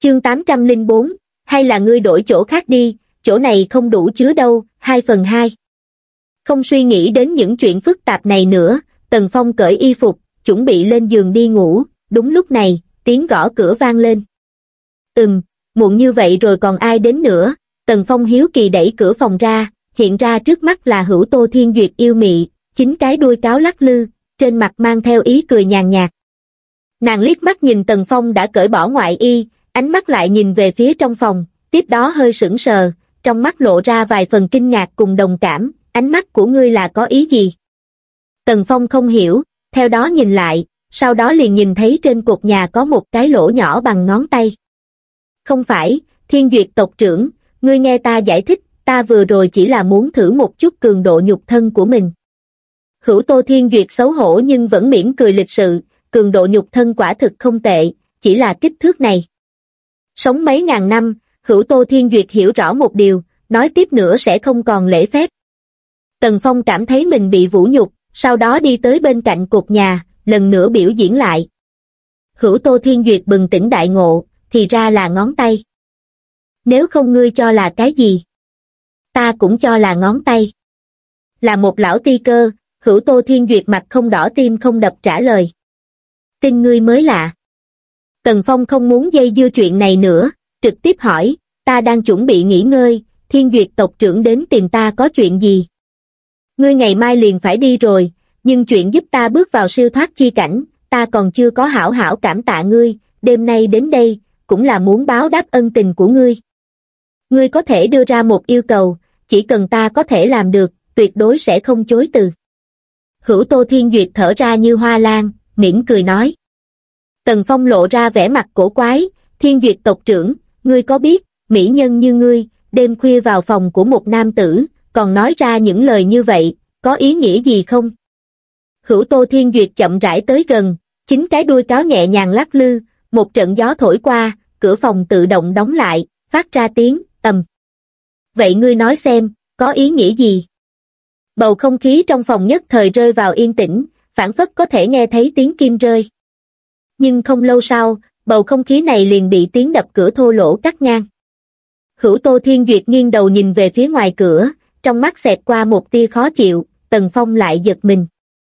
Chương 804, hay là ngươi đổi chỗ khác đi, chỗ này không đủ chứa đâu, 2/2. Không suy nghĩ đến những chuyện phức tạp này nữa, Tần Phong cởi y phục, chuẩn bị lên giường đi ngủ, đúng lúc này, tiếng gõ cửa vang lên. Muộn như vậy rồi còn ai đến nữa? Tần Phong hiếu kỳ đẩy cửa phòng ra, hiện ra trước mắt là Hữu Tô Thiên Duyệt yêu mị, chính cái đuôi cáo lắc lư, trên mặt mang theo ý cười nhàn nhạt. Nàng liếc mắt nhìn Tần Phong đã cởi bỏ ngoại y, ánh mắt lại nhìn về phía trong phòng, tiếp đó hơi sững sờ, trong mắt lộ ra vài phần kinh ngạc cùng đồng cảm, ánh mắt của ngươi là có ý gì? Tần Phong không hiểu, theo đó nhìn lại, sau đó liền nhìn thấy trên cột nhà có một cái lỗ nhỏ bằng ngón tay. Không phải, Thiên Duyệt tộc trưởng, ngươi nghe ta giải thích, ta vừa rồi chỉ là muốn thử một chút cường độ nhục thân của mình. Hữu Tô Thiên Duyệt xấu hổ nhưng vẫn mỉm cười lịch sự, cường độ nhục thân quả thực không tệ, chỉ là kích thước này. Sống mấy ngàn năm, Hữu Tô Thiên Duyệt hiểu rõ một điều, nói tiếp nữa sẽ không còn lễ phép. Tần Phong cảm thấy mình bị vũ nhục, sau đó đi tới bên cạnh cột nhà, lần nữa biểu diễn lại. Hữu Tô Thiên Duyệt bừng tỉnh đại ngộ, thì ra là ngón tay. Nếu không ngươi cho là cái gì? Ta cũng cho là ngón tay. Là một lão ti cơ, Hữu Tô Thiên Duyệt mặt không đỏ tim không đập trả lời. Tin ngươi mới lạ. Tần Phong không muốn dây dưa chuyện này nữa, trực tiếp hỏi, ta đang chuẩn bị nghỉ ngơi, Thiên Duyệt tộc trưởng đến tìm ta có chuyện gì? Ngươi ngày mai liền phải đi rồi, nhưng chuyện giúp ta bước vào siêu thoát chi cảnh, ta còn chưa có hảo hảo cảm tạ ngươi, đêm nay đến đây, cũng là muốn báo đáp ân tình của ngươi. Ngươi có thể đưa ra một yêu cầu, chỉ cần ta có thể làm được, tuyệt đối sẽ không chối từ. Hữu Tô Thiên Duyệt thở ra như hoa lan, mỉm cười nói. Tần Phong lộ ra vẻ mặt cổ quái, Thiên Duyệt tộc trưởng, ngươi có biết, mỹ nhân như ngươi, đêm khuya vào phòng của một nam tử, còn nói ra những lời như vậy, có ý nghĩa gì không? Hữu Tô Thiên Duyệt chậm rãi tới gần, chính cái đuôi cáo nhẹ nhàng lắc lư, một trận gió thổi qua, cửa phòng tự động đóng lại, phát ra tiếng, ầm. Vậy ngươi nói xem, có ý nghĩa gì? Bầu không khí trong phòng nhất thời rơi vào yên tĩnh, phảng phất có thể nghe thấy tiếng kim rơi. Nhưng không lâu sau, bầu không khí này liền bị tiếng đập cửa thô lỗ cắt ngang. Hữu Tô Thiên Duyệt nghiêng đầu nhìn về phía ngoài cửa, trong mắt xẹt qua một tia khó chịu, Tần Phong lại giật mình.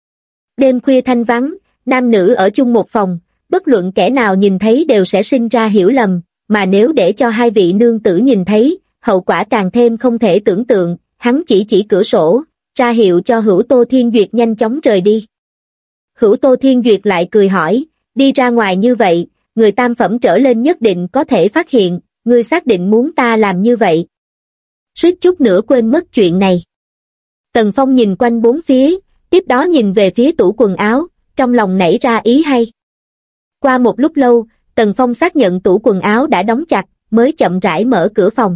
Đêm khuya thanh vắng, nam nữ ở chung một phòng, bất luận kẻ nào nhìn thấy đều sẽ sinh ra hiểu lầm, mà nếu để cho hai vị nương tử nhìn thấy, hậu quả càng thêm không thể tưởng tượng, hắn chỉ cửa sổ, ra hiệu cho Hữu Tô Thiên Duyệt nhanh chóng rời đi. Hữu Tô Thiên Duyệt lại cười hỏi, đi ra ngoài như vậy, người tam phẩm trở lên nhất định có thể phát hiện, ngươi xác định muốn ta làm như vậy. Suýt chút nữa quên mất chuyện này. Tần Phong nhìn quanh bốn phía, tiếp đó nhìn về phía tủ quần áo, trong lòng nảy ra ý hay. Qua một lúc lâu, Tần Phong xác nhận tủ quần áo đã đóng chặt, mới chậm rãi mở cửa phòng.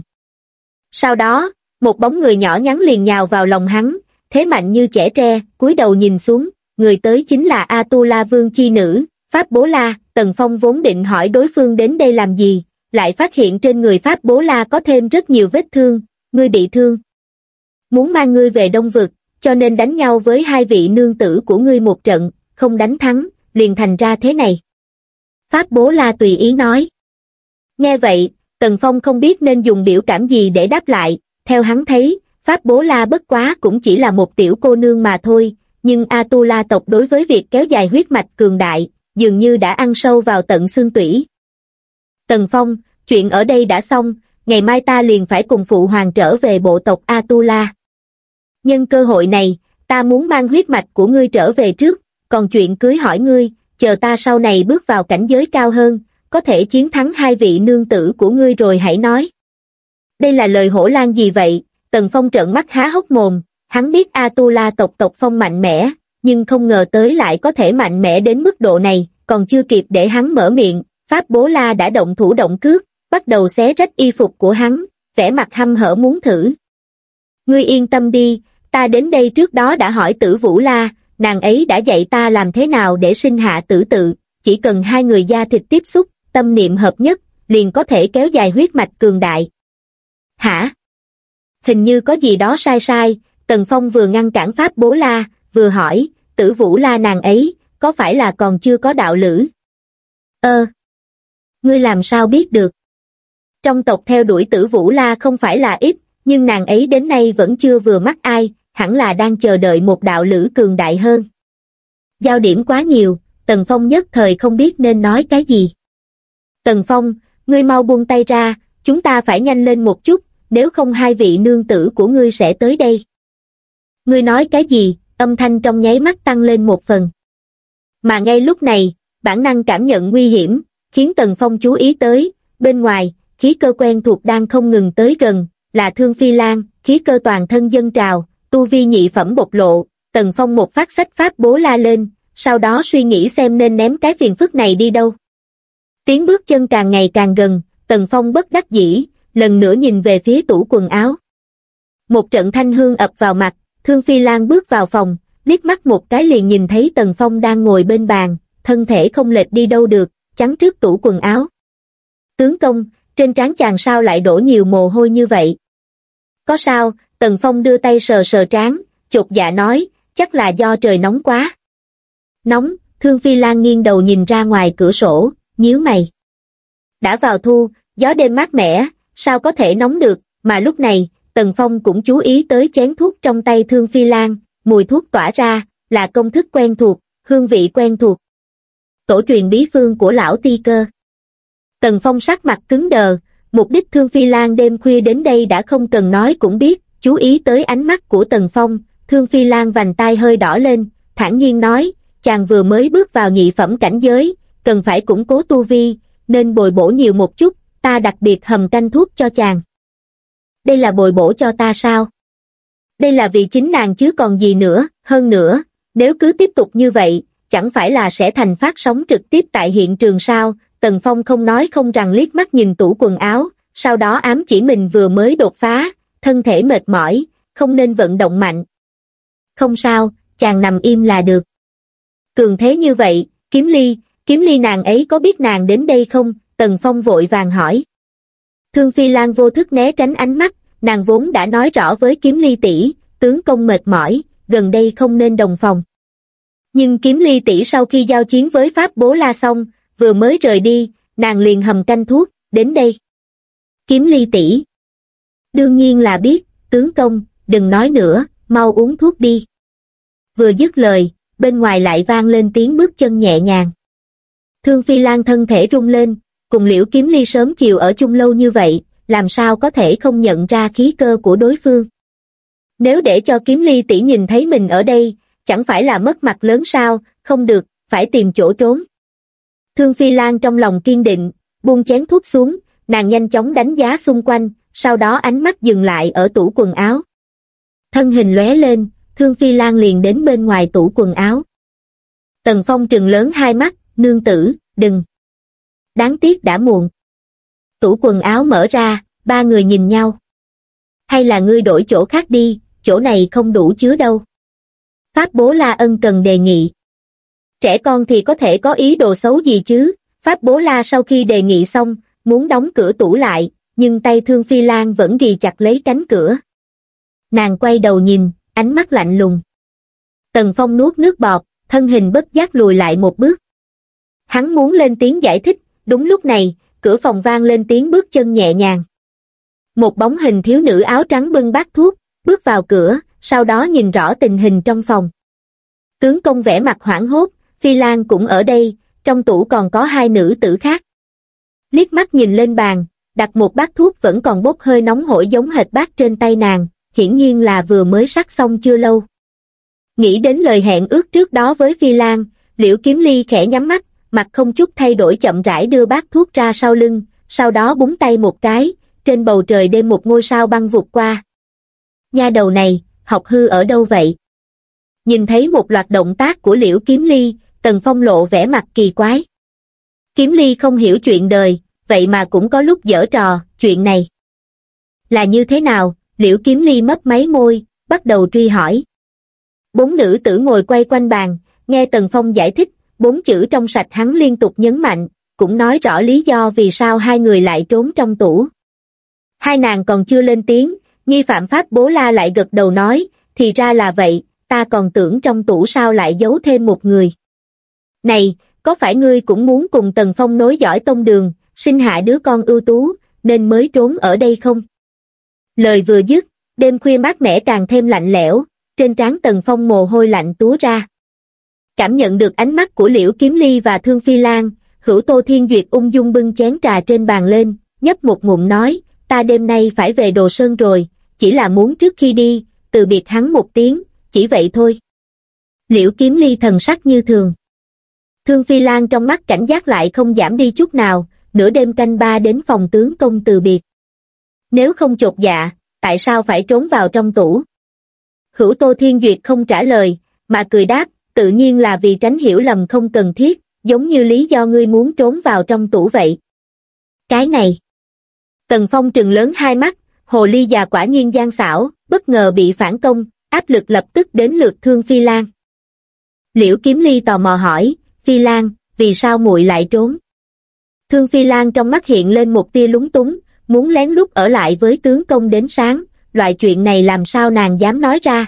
Sau đó, một bóng người nhỏ nhắn liền nhào vào lòng hắn, thế mạnh như chẻ tre, cúi đầu nhìn xuống, người tới chính là Atula Vương chi nữ, Pháp Bố La. Tần Phong vốn định hỏi đối phương đến đây làm gì, lại phát hiện trên người Pháp Bố La có thêm rất nhiều vết thương, ngươi bị thương. Muốn mang ngươi về Đông Vực, cho nên đánh nhau với hai vị nương tử của ngươi một trận, không đánh thắng, liền thành ra thế này. Pháp Bố La tùy ý nói. Nghe vậy, Tần Phong không biết nên dùng biểu cảm gì để đáp lại, theo hắn thấy, Pháp Bố La bất quá cũng chỉ là một tiểu cô nương mà thôi, nhưng Atula tộc đối với việc kéo dài huyết mạch cường đại, dường như đã ăn sâu vào tận xương tủy. Tần Phong, chuyện ở đây đã xong, ngày mai ta liền phải cùng phụ hoàng trở về bộ tộc Atula. Nhân cơ hội này, ta muốn mang huyết mạch của ngươi trở về trước, còn chuyện cưới hỏi ngươi, chờ ta sau này bước vào cảnh giới cao hơn, có thể chiến thắng hai vị nương tử của ngươi rồi hãy nói. Đây là lời hổ lan gì vậy? Tần Phong trợn mắt há hốc mồm, hắn biết Atula tộc Phong mạnh mẽ, nhưng không ngờ tới lại có thể mạnh mẽ đến mức độ này, còn chưa kịp để hắn mở miệng, Pháp Bố La đã động thủ động cước, bắt đầu xé rách y phục của hắn, vẻ mặt hăm hở muốn thử. Ngươi yên tâm đi, ta đến đây trước đó đã hỏi Tử Vũ La, nàng ấy đã dạy ta làm thế nào để sinh hạ tử tự, chỉ cần hai người da thịt tiếp xúc, tâm niệm hợp nhất, liền có thể kéo dài huyết mạch cường đại. Hả? Hình như có gì đó sai, Tần Phong vừa ngăn cản Pháp Bố La, vừa hỏi, Tử Vũ La nàng ấy, có phải là còn chưa có đạo lữ? Ngươi làm sao biết được? Trong tộc theo đuổi Tử Vũ La không phải là ít, nhưng nàng ấy đến nay vẫn chưa vừa mắt ai, hẳn là đang chờ đợi một đạo lữ cường đại hơn. Giao điểm quá nhiều, Tần Phong nhất thời không biết nên nói cái gì. Tần Phong, ngươi mau buông tay ra, chúng ta phải nhanh lên một chút, nếu không hai vị nương tử của ngươi sẽ tới đây. Ngươi nói cái gì? Âm thanh trong nháy mắt tăng lên một phần. Mà ngay lúc này, bản năng cảm nhận nguy hiểm, khiến Tần Phong chú ý tới, bên ngoài, khí cơ quen thuộc đang không ngừng tới gần, là Thương Phi Lan, khí cơ toàn thân dâng trào, tu vi nhị phẩm bộc lộ, Tần Phong một phát sách pháp bố la lên, sau đó suy nghĩ xem nên ném cái phiền phức này đi đâu. Tiếng bước chân càng ngày càng gần, Tần Phong bất đắc dĩ, lần nữa nhìn về phía tủ quần áo. Một trận thanh hương ập vào mặt, Thương Phi Lan bước vào phòng, liếc mắt một cái liền nhìn thấy Tần Phong đang ngồi bên bàn, thân thể không lệch đi đâu được, chắn trước tủ quần áo. Tướng công, trên trán chàng sao lại đổ nhiều mồ hôi như vậy? Có sao? Tần Phong đưa tay sờ sờ trán, chột dạ nói, chắc là do trời nóng quá. Nóng? Thương Phi Lan nghiêng đầu nhìn ra ngoài cửa sổ, nhíu mày. Đã vào thu, gió đêm mát mẻ, sao có thể nóng được, mà lúc này, Tần Phong cũng chú ý tới chén thuốc trong tay Thương Phi Lan, mùi thuốc tỏa ra, là công thức quen thuộc, hương vị quen thuộc. Tổ truyền bí phương của lão Ti Cơ. Tần Phong sắc mặt cứng đờ, mục đích Thương Phi Lan đêm khuya đến đây đã không cần nói cũng biết, chú ý tới ánh mắt của Tần Phong, Thương Phi Lan vành tai hơi đỏ lên, thản nhiên nói, chàng vừa mới bước vào nhị phẩm cảnh giới, cần phải củng cố tu vi, nên bồi bổ nhiều một chút, ta đặc biệt hầm canh thuốc cho chàng. Đây là bồi bổ cho ta sao? Đây là vì chính nàng chứ còn gì nữa, hơn nữa, nếu cứ tiếp tục như vậy, chẳng phải là sẽ thành phát sóng trực tiếp tại hiện trường sao? Tần Phong không nói không rằng liếc mắt nhìn tủ quần áo, sau đó ám chỉ mình vừa mới đột phá, thân thể mệt mỏi, không nên vận động mạnh. Không sao, chàng nằm im là được. Cường thế như vậy, Kiếm Ly nàng ấy có biết nàng đến đây không? Tần Phong vội vàng hỏi. Thương Phi Lan vô thức né tránh ánh mắt, nàng vốn đã nói rõ với Kiếm Ly tỷ, tướng công mệt mỏi, gần đây không nên đồng phòng. Nhưng Kiếm Ly tỷ sau khi giao chiến với Pháp Bố La xong, vừa mới rời đi, nàng liền hầm canh thuốc, đến đây. Kiếm Ly tỷ. Đương nhiên là biết, tướng công, đừng nói nữa, mau uống thuốc đi. Vừa dứt lời, bên ngoài lại vang lên tiếng bước chân nhẹ nhàng. Thương Phi Lan thân thể rung lên, cùng Liễu Kiếm Ly sớm chiều ở chung lâu như vậy, làm sao có thể không nhận ra khí cơ của đối phương. Nếu để cho Kiếm Ly tỷ nhìn thấy mình ở đây, chẳng phải là mất mặt lớn sao? Không được, phải tìm chỗ trốn. Thương Phi Lan trong lòng kiên định, buông chén thuốc xuống, nàng nhanh chóng đánh giá xung quanh, sau đó ánh mắt dừng lại ở tủ quần áo. Thân hình lóe lên, Thương Phi Lan liền đến bên ngoài tủ quần áo. Tần Phong trừng lớn hai mắt, nương tử, đừng. Đáng tiếc đã muộn. Tủ quần áo mở ra, ba người nhìn nhau. Hay là ngươi đổi chỗ khác đi, chỗ này không đủ chứa đâu. Pháp Bố La ân cần đề nghị. Trẻ con thì có thể có ý đồ xấu gì chứ? Pháp Bố La sau khi đề nghị xong, muốn đóng cửa tủ lại, nhưng tay Thương Phi Lan vẫn ghì chặt lấy cánh cửa. Nàng quay đầu nhìn, ánh mắt lạnh lùng. Tần Phong nuốt nước bọt, thân hình bất giác lùi lại một bước. Hắn muốn lên tiếng giải thích, đúng lúc này, cửa phòng vang lên tiếng bước chân nhẹ nhàng. Một bóng hình thiếu nữ áo trắng bưng bát thuốc, bước vào cửa, sau đó nhìn rõ tình hình trong phòng. Tướng công vẻ mặt hoảng hốt, Phi Lan cũng ở đây, trong tủ còn có hai nữ tử khác. Liếc mắt nhìn lên bàn, đặt một bát thuốc vẫn còn bốc hơi nóng hổi giống hệt bát trên tay nàng, hiển nhiên là vừa mới sắc xong chưa lâu. Nghĩ đến lời hẹn ước trước đó với Phi Lan, Liễu Kiếm Ly khẽ nhắm mắt, mặt không chút thay đổi chậm rãi đưa bát thuốc ra sau lưng, sau đó búng tay một cái, trên bầu trời đêm một ngôi sao băng vụt qua. Nha đầu này, học hư ở đâu vậy? Nhìn thấy một loạt động tác của Liễu Kiếm Ly, Tần Phong lộ vẻ mặt kỳ quái. Kiếm Ly không hiểu chuyện đời, vậy mà cũng có lúc giở trò, chuyện này là như thế nào? Liễu Kiếm Ly mấp máy môi, bắt đầu truy hỏi. Bốn nữ tử ngồi quay quanh bàn, nghe Tần Phong giải thích, bốn chữ trong sạch hắn liên tục nhấn mạnh, cũng nói rõ lý do vì sao hai người lại trốn trong tủ. Hai nàng còn chưa lên tiếng, nghi phạm Pháp Bố La lại gật đầu nói, thì ra là vậy, ta còn tưởng trong tủ sao lại giấu thêm một người. Này, có phải ngươi cũng muốn cùng Tần Phong nối dõi tông đường, sinh hạ đứa con ưu tú, nên mới trốn ở đây không? Lời vừa dứt, đêm khuya mát mẻ càng thêm lạnh lẽo, trên trán Tần Phong mồ hôi lạnh túa ra. Cảm nhận được ánh mắt của Liễu Kiếm Ly và Thương Phi Lan, Hữu Tô Thiên Duyệt ung dung bưng chén trà trên bàn lên, nhấp một ngụm nói, ta đêm nay phải về Đồ Sơn rồi, chỉ là muốn trước khi đi, từ biệt hắn một tiếng, chỉ vậy thôi. Liễu Kiếm Ly thần sắc như thường. Thương Phi Lan trong mắt cảnh giác lại không giảm đi chút nào, nửa đêm canh ba đến phòng tướng công từ biệt. Nếu không chột dạ, tại sao phải trốn vào trong tủ? Hữu Tô Thiên Duyệt không trả lời, mà cười đáp, tự nhiên là vì tránh hiểu lầm không cần thiết, giống như lý do ngươi muốn trốn vào trong tủ vậy. Cái này. Tần Phong trừng lớn hai mắt, hồ ly già quả nhiên gian xảo, bất ngờ bị phản công, áp lực lập tức đến lượt Thương Phi Lan. Liễu Kiếm Ly tò mò hỏi, Phi Lan, vì sao muội lại trốn? Thương Phi Lan trong mắt hiện lên một tia lúng túng, muốn lén lút ở lại với tướng công đến sáng, loại chuyện này làm sao nàng dám nói ra.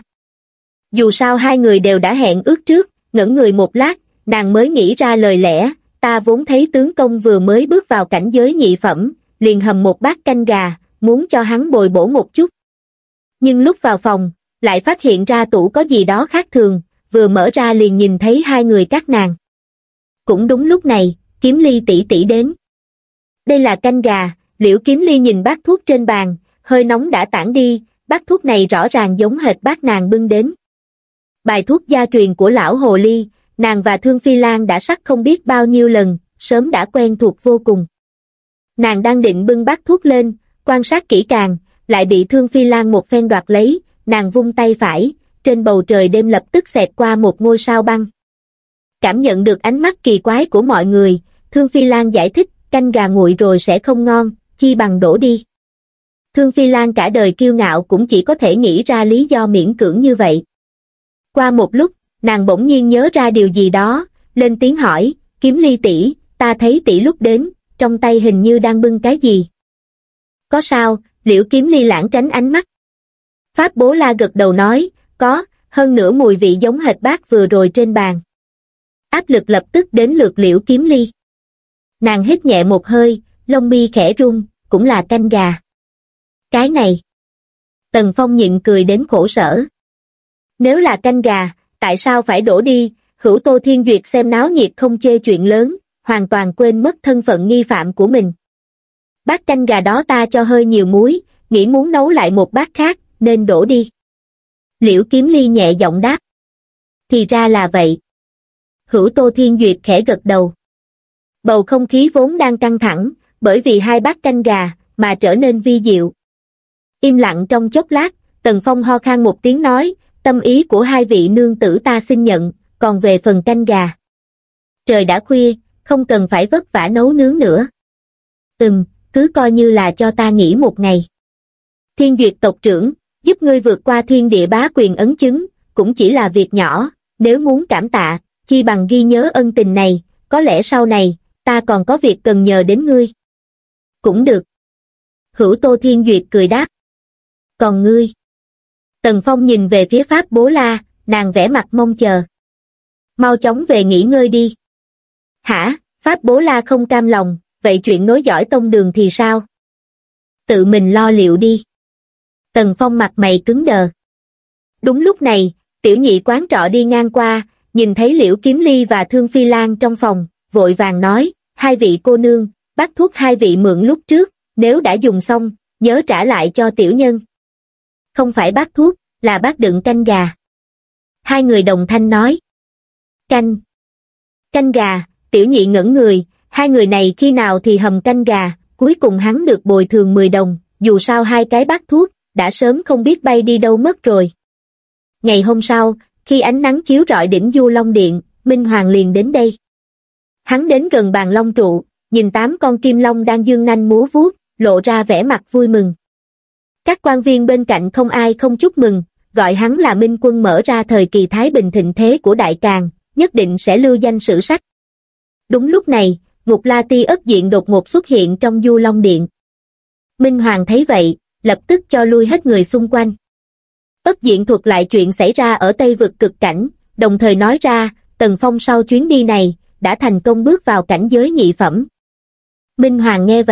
Dù sao hai người đều đã hẹn ước trước, ngẩn người một lát, nàng mới nghĩ ra lời lẽ, ta vốn thấy tướng công vừa mới bước vào cảnh giới nhị phẩm, liền hầm một bát canh gà, muốn cho hắn bồi bổ một chút. Nhưng lúc vào phòng, lại phát hiện ra tủ có gì đó khác thường, vừa mở ra liền nhìn thấy hai người các nàng. Cũng đúng lúc này, Kiếm Ly tỷ tỷ đến. Đây là canh gà, Liễu Kiếm Ly nhìn bát thuốc trên bàn, hơi nóng đã tản đi, bát thuốc này rõ ràng giống hệt bát nàng bưng đến. Bài thuốc gia truyền của lão hồ ly, nàng và Thương Phi Lan đã sắc không biết bao nhiêu lần, sớm đã quen thuộc vô cùng. Nàng đang định bưng bát thuốc lên, quan sát kỹ càng, lại bị Thương Phi Lan một phen đoạt lấy, nàng vung tay phải, trên bầu trời đêm lập tức xẹt qua một ngôi sao băng. Cảm nhận được ánh mắt kỳ quái của mọi người, Thương Phi Lan giải thích, canh gà nguội rồi sẽ không ngon, chi bằng đổ đi. Thương Phi Lan cả đời kiêu ngạo cũng chỉ có thể nghĩ ra lý do miễn cưỡng như vậy. Qua một lúc, nàng bỗng nhiên nhớ ra điều gì đó, lên tiếng hỏi, Kiếm Ly tỷ, ta thấy tỷ lúc đến, trong tay hình như đang bưng cái gì. Có sao? Liễu Kiếm Ly lảng tránh ánh mắt. Pháp Bố La gật đầu nói, có, hơn nữa mùi vị giống hệt bát vừa rồi trên bàn. Áp lực lập tức đến lượt Liễu Kiếm Ly. Nàng hít nhẹ một hơi, lông mi khẽ rung, cũng là canh gà. Cái này. Tần Phong nhịn cười đến khổ sở. Nếu là canh gà, tại sao phải đổ đi? Hữu Tô Thiên Duyệt xem náo nhiệt không chê chuyện lớn, hoàn toàn quên mất thân phận nghi phạm của mình. Bát canh gà đó ta cho hơi nhiều muối, nghĩ muốn nấu lại một bát khác, nên đổ đi. Liễu Kiếm Ly nhẹ giọng đáp. Thì ra là vậy. Hữu Tô Thiên Duyệt khẽ gật đầu. Bầu không khí vốn đang căng thẳng, bởi vì hai bát canh gà, mà trở nên vi diệu. Im lặng trong chốc lát, Tần Phong ho khan một tiếng nói, tâm ý của hai vị nương tử ta xin nhận, còn về phần canh gà. Trời đã khuya, không cần phải vất vả nấu nướng nữa. Cứ coi như là cho ta nghỉ một ngày. Thiên Duyệt tộc trưởng, giúp ngươi vượt qua thiên địa bá quyền ấn chứng, cũng chỉ là việc nhỏ, nếu muốn cảm tạ, chi bằng ghi nhớ ân tình này, có lẽ sau này, ta còn có việc cần nhờ đến ngươi. Cũng được. Hữu Tô Thiên Duyệt cười đáp. Còn ngươi? Tần Phong nhìn về phía Pháp Bố La, nàng vẽ mặt mong chờ. Mau chóng về nghỉ ngơi đi. Hả? Pháp Bố La không cam lòng, vậy chuyện nối dõi tông đường thì sao? Tự mình lo liệu đi. Tần Phong mặt mày cứng đờ. Đúng lúc này, tiểu nhị quán trọ đi ngang qua, nhìn thấy Liễu Kiếm Ly và Thương Phi Lan trong phòng, vội vàng nói, hai vị cô nương, bát thuốc hai vị mượn lúc trước, nếu đã dùng xong, nhớ trả lại cho tiểu nhân. Không phải bát thuốc, là bát đựng canh gà. Hai người đồng thanh nói. Canh gà, tiểu nhị ngẩn người, hai người này khi nào thì hầm canh gà, cuối cùng hắn được bồi thường 10 đồng, dù sao hai cái bát thuốc, đã sớm không biết bay đi đâu mất rồi. Ngày hôm sau, khi ánh nắng chiếu rọi đỉnh Du Long Điện, Minh Hoàng liền đến đây. Hắn đến gần bàn long trụ, nhìn 8 con kim long đang dương nanh múa vuốt, lộ ra vẻ mặt vui mừng. Các quan viên bên cạnh không ai không chúc mừng, gọi hắn là minh quân mở ra thời kỳ thái bình thịnh thế của Đại Càn, nhất định sẽ lưu danh sử sách. Đúng lúc này, Ngục La Ti Ất Diện đột ngột xuất hiện trong Du Long Điện. Minh Hoàng thấy vậy, lập tức cho lui hết người xung quanh. Ất Diện thuật lại chuyện xảy ra ở Tây Vực cực cảnh, đồng thời nói ra, Tần Phong sau chuyến đi này, đã thành công bước vào cảnh giới nhị phẩm. Minh Hoàng nghe vậy,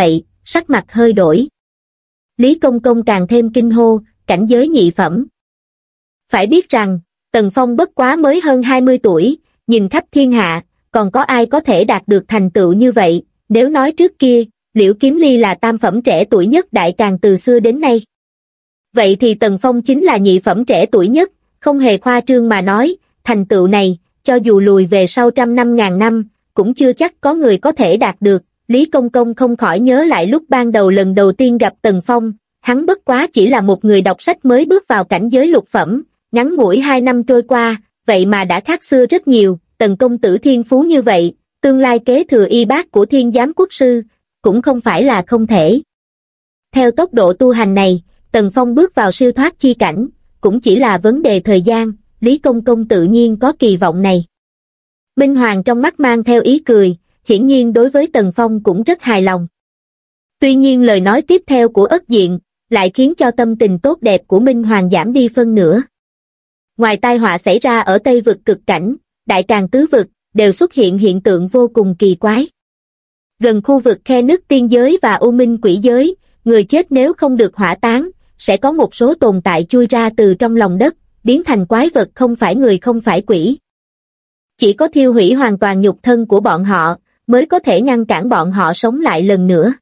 sắc mặt hơi đổi. Lý Công Công càng thêm kinh hô, cảnh giới nhị phẩm. Phải biết rằng, Tần Phong bất quá mới hơn 20 tuổi, nhìn khắp thiên hạ, còn có ai có thể đạt được thành tựu như vậy, nếu nói trước kia, Liễu Kiếm Ly là tam phẩm trẻ tuổi nhất Đại Càn từ xưa đến nay. Vậy thì Tần Phong chính là nhị phẩm trẻ tuổi nhất, không hề khoa trương mà nói, thành tựu này, cho dù lùi về sau trăm năm ngàn năm, cũng chưa chắc có người có thể đạt được. Lý Công Công không khỏi nhớ lại lúc ban đầu lần đầu tiên gặp Tần Phong, hắn bất quá chỉ là một người đọc sách mới bước vào cảnh giới lục phẩm, ngắn ngủi 2 năm trôi qua, vậy mà đã khác xưa rất nhiều. Tần công tử thiên phú như vậy, tương lai kế thừa y bát của Thiên Giám Quốc sư, cũng không phải là không thể. Theo tốc độ tu hành này, Tần Phong bước vào siêu thoát chi cảnh, cũng chỉ là vấn đề thời gian, Lý Công Công tự nhiên có kỳ vọng này. Minh Hoàng trong mắt mang theo ý cười, hiển nhiên đối với Tần Phong cũng rất hài lòng. Tuy nhiên lời nói tiếp theo của Ất Diện, lại khiến cho tâm tình tốt đẹp của Minh Hoàng giảm đi phân nửa. Ngoài tai họa xảy ra ở Tây vực cực cảnh, Đại Càn tứ vực, đều xuất hiện hiện tượng vô cùng kỳ quái. Gần khu vực khe nứt tiên giới và u minh quỷ giới, người chết nếu không được hỏa táng, sẽ có một số tồn tại chui ra từ trong lòng đất, biến thành quái vật không phải người không phải quỷ. Chỉ có thiêu hủy hoàn toàn nhục thân của bọn họ, mới có thể ngăn cản bọn họ sống lại lần nữa.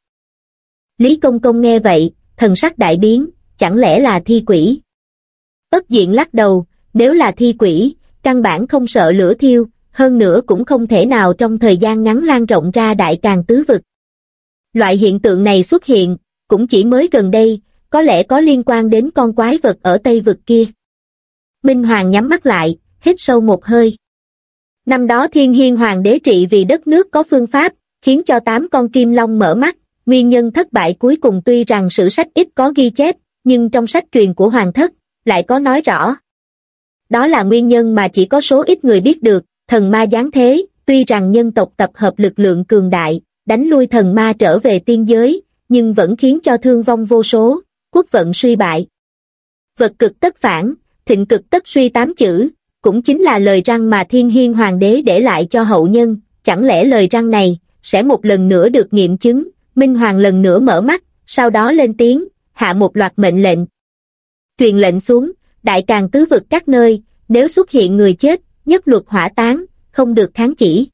Lý Công Công nghe vậy, thần sắc đại biến, chẳng lẽ là thi quỷ? Ất Diện lắc đầu, nếu là thi quỷ, căn bản không sợ lửa thiêu, hơn nữa cũng không thể nào trong thời gian ngắn lan rộng ra Đại Càn tứ vực. Loại hiện tượng này xuất hiện, cũng chỉ mới gần đây, có lẽ có liên quan đến con quái vật ở Tây vực kia. Minh Hoàng nhắm mắt lại, hít sâu một hơi. Năm đó Thiên Hiên Hoàng đế trị vì đất nước có phương pháp, khiến cho 8 con kim long mở mắt, nguyên nhân thất bại cuối cùng tuy rằng sử sách ít có ghi chép, nhưng trong sách truyền của Hoàng thất, lại có nói rõ. Đó là nguyên nhân mà chỉ có số ít người biết được, thần ma giáng thế, tuy rằng nhân tộc tập hợp lực lượng cường đại, đánh lui thần ma trở về tiên giới, nhưng vẫn khiến cho thương vong vô số, quốc vận suy bại. Vật cực tất phản, thịnh cực tất suy 8 chữ, cũng chính là lời răn mà Thiên Hiên Hoàng đế để lại cho hậu nhân, chẳng lẽ lời răn này, sẽ một lần nữa được nghiệm chứng? Minh Hoàng lần nữa mở mắt, sau đó lên tiếng, hạ một loạt mệnh lệnh. Truyền lệnh xuống, Đại Càn tứ vực các nơi, nếu xuất hiện người chết, nhất luật hỏa táng, không được kháng chỉ.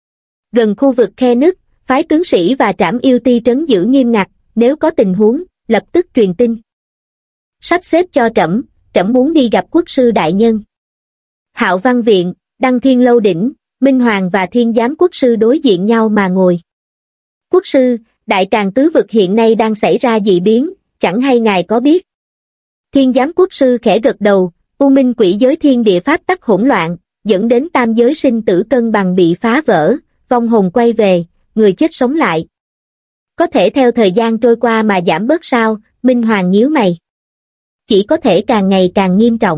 Gần khu vực khe nứt, phái tướng sĩ và trảm yêu ti trấn giữ nghiêm ngặt, nếu có tình huống, lập tức truyền tin. Sắp xếp cho trẫm muốn đi gặp quốc sư đại nhân. Hạo Văn Viện, Đăng Thiên Lâu đỉnh, Minh Hoàng và Thiên Giám Quốc sư đối diện nhau mà ngồi. Quốc sư, Đại Càn tứ vực hiện nay đang xảy ra dị biến, chẳng hay ngài có biết? Thiên Giám Quốc sư khẽ gật đầu, u minh quỷ giới thiên địa pháp tắc hỗn loạn, dẫn đến tam giới sinh tử cân bằng bị phá vỡ, vong hồn quay về, người chết sống lại. Có thể theo thời gian trôi qua mà giảm bớt sao? Minh Hoàng nhíu mày. Chỉ có thể càng ngày càng nghiêm trọng.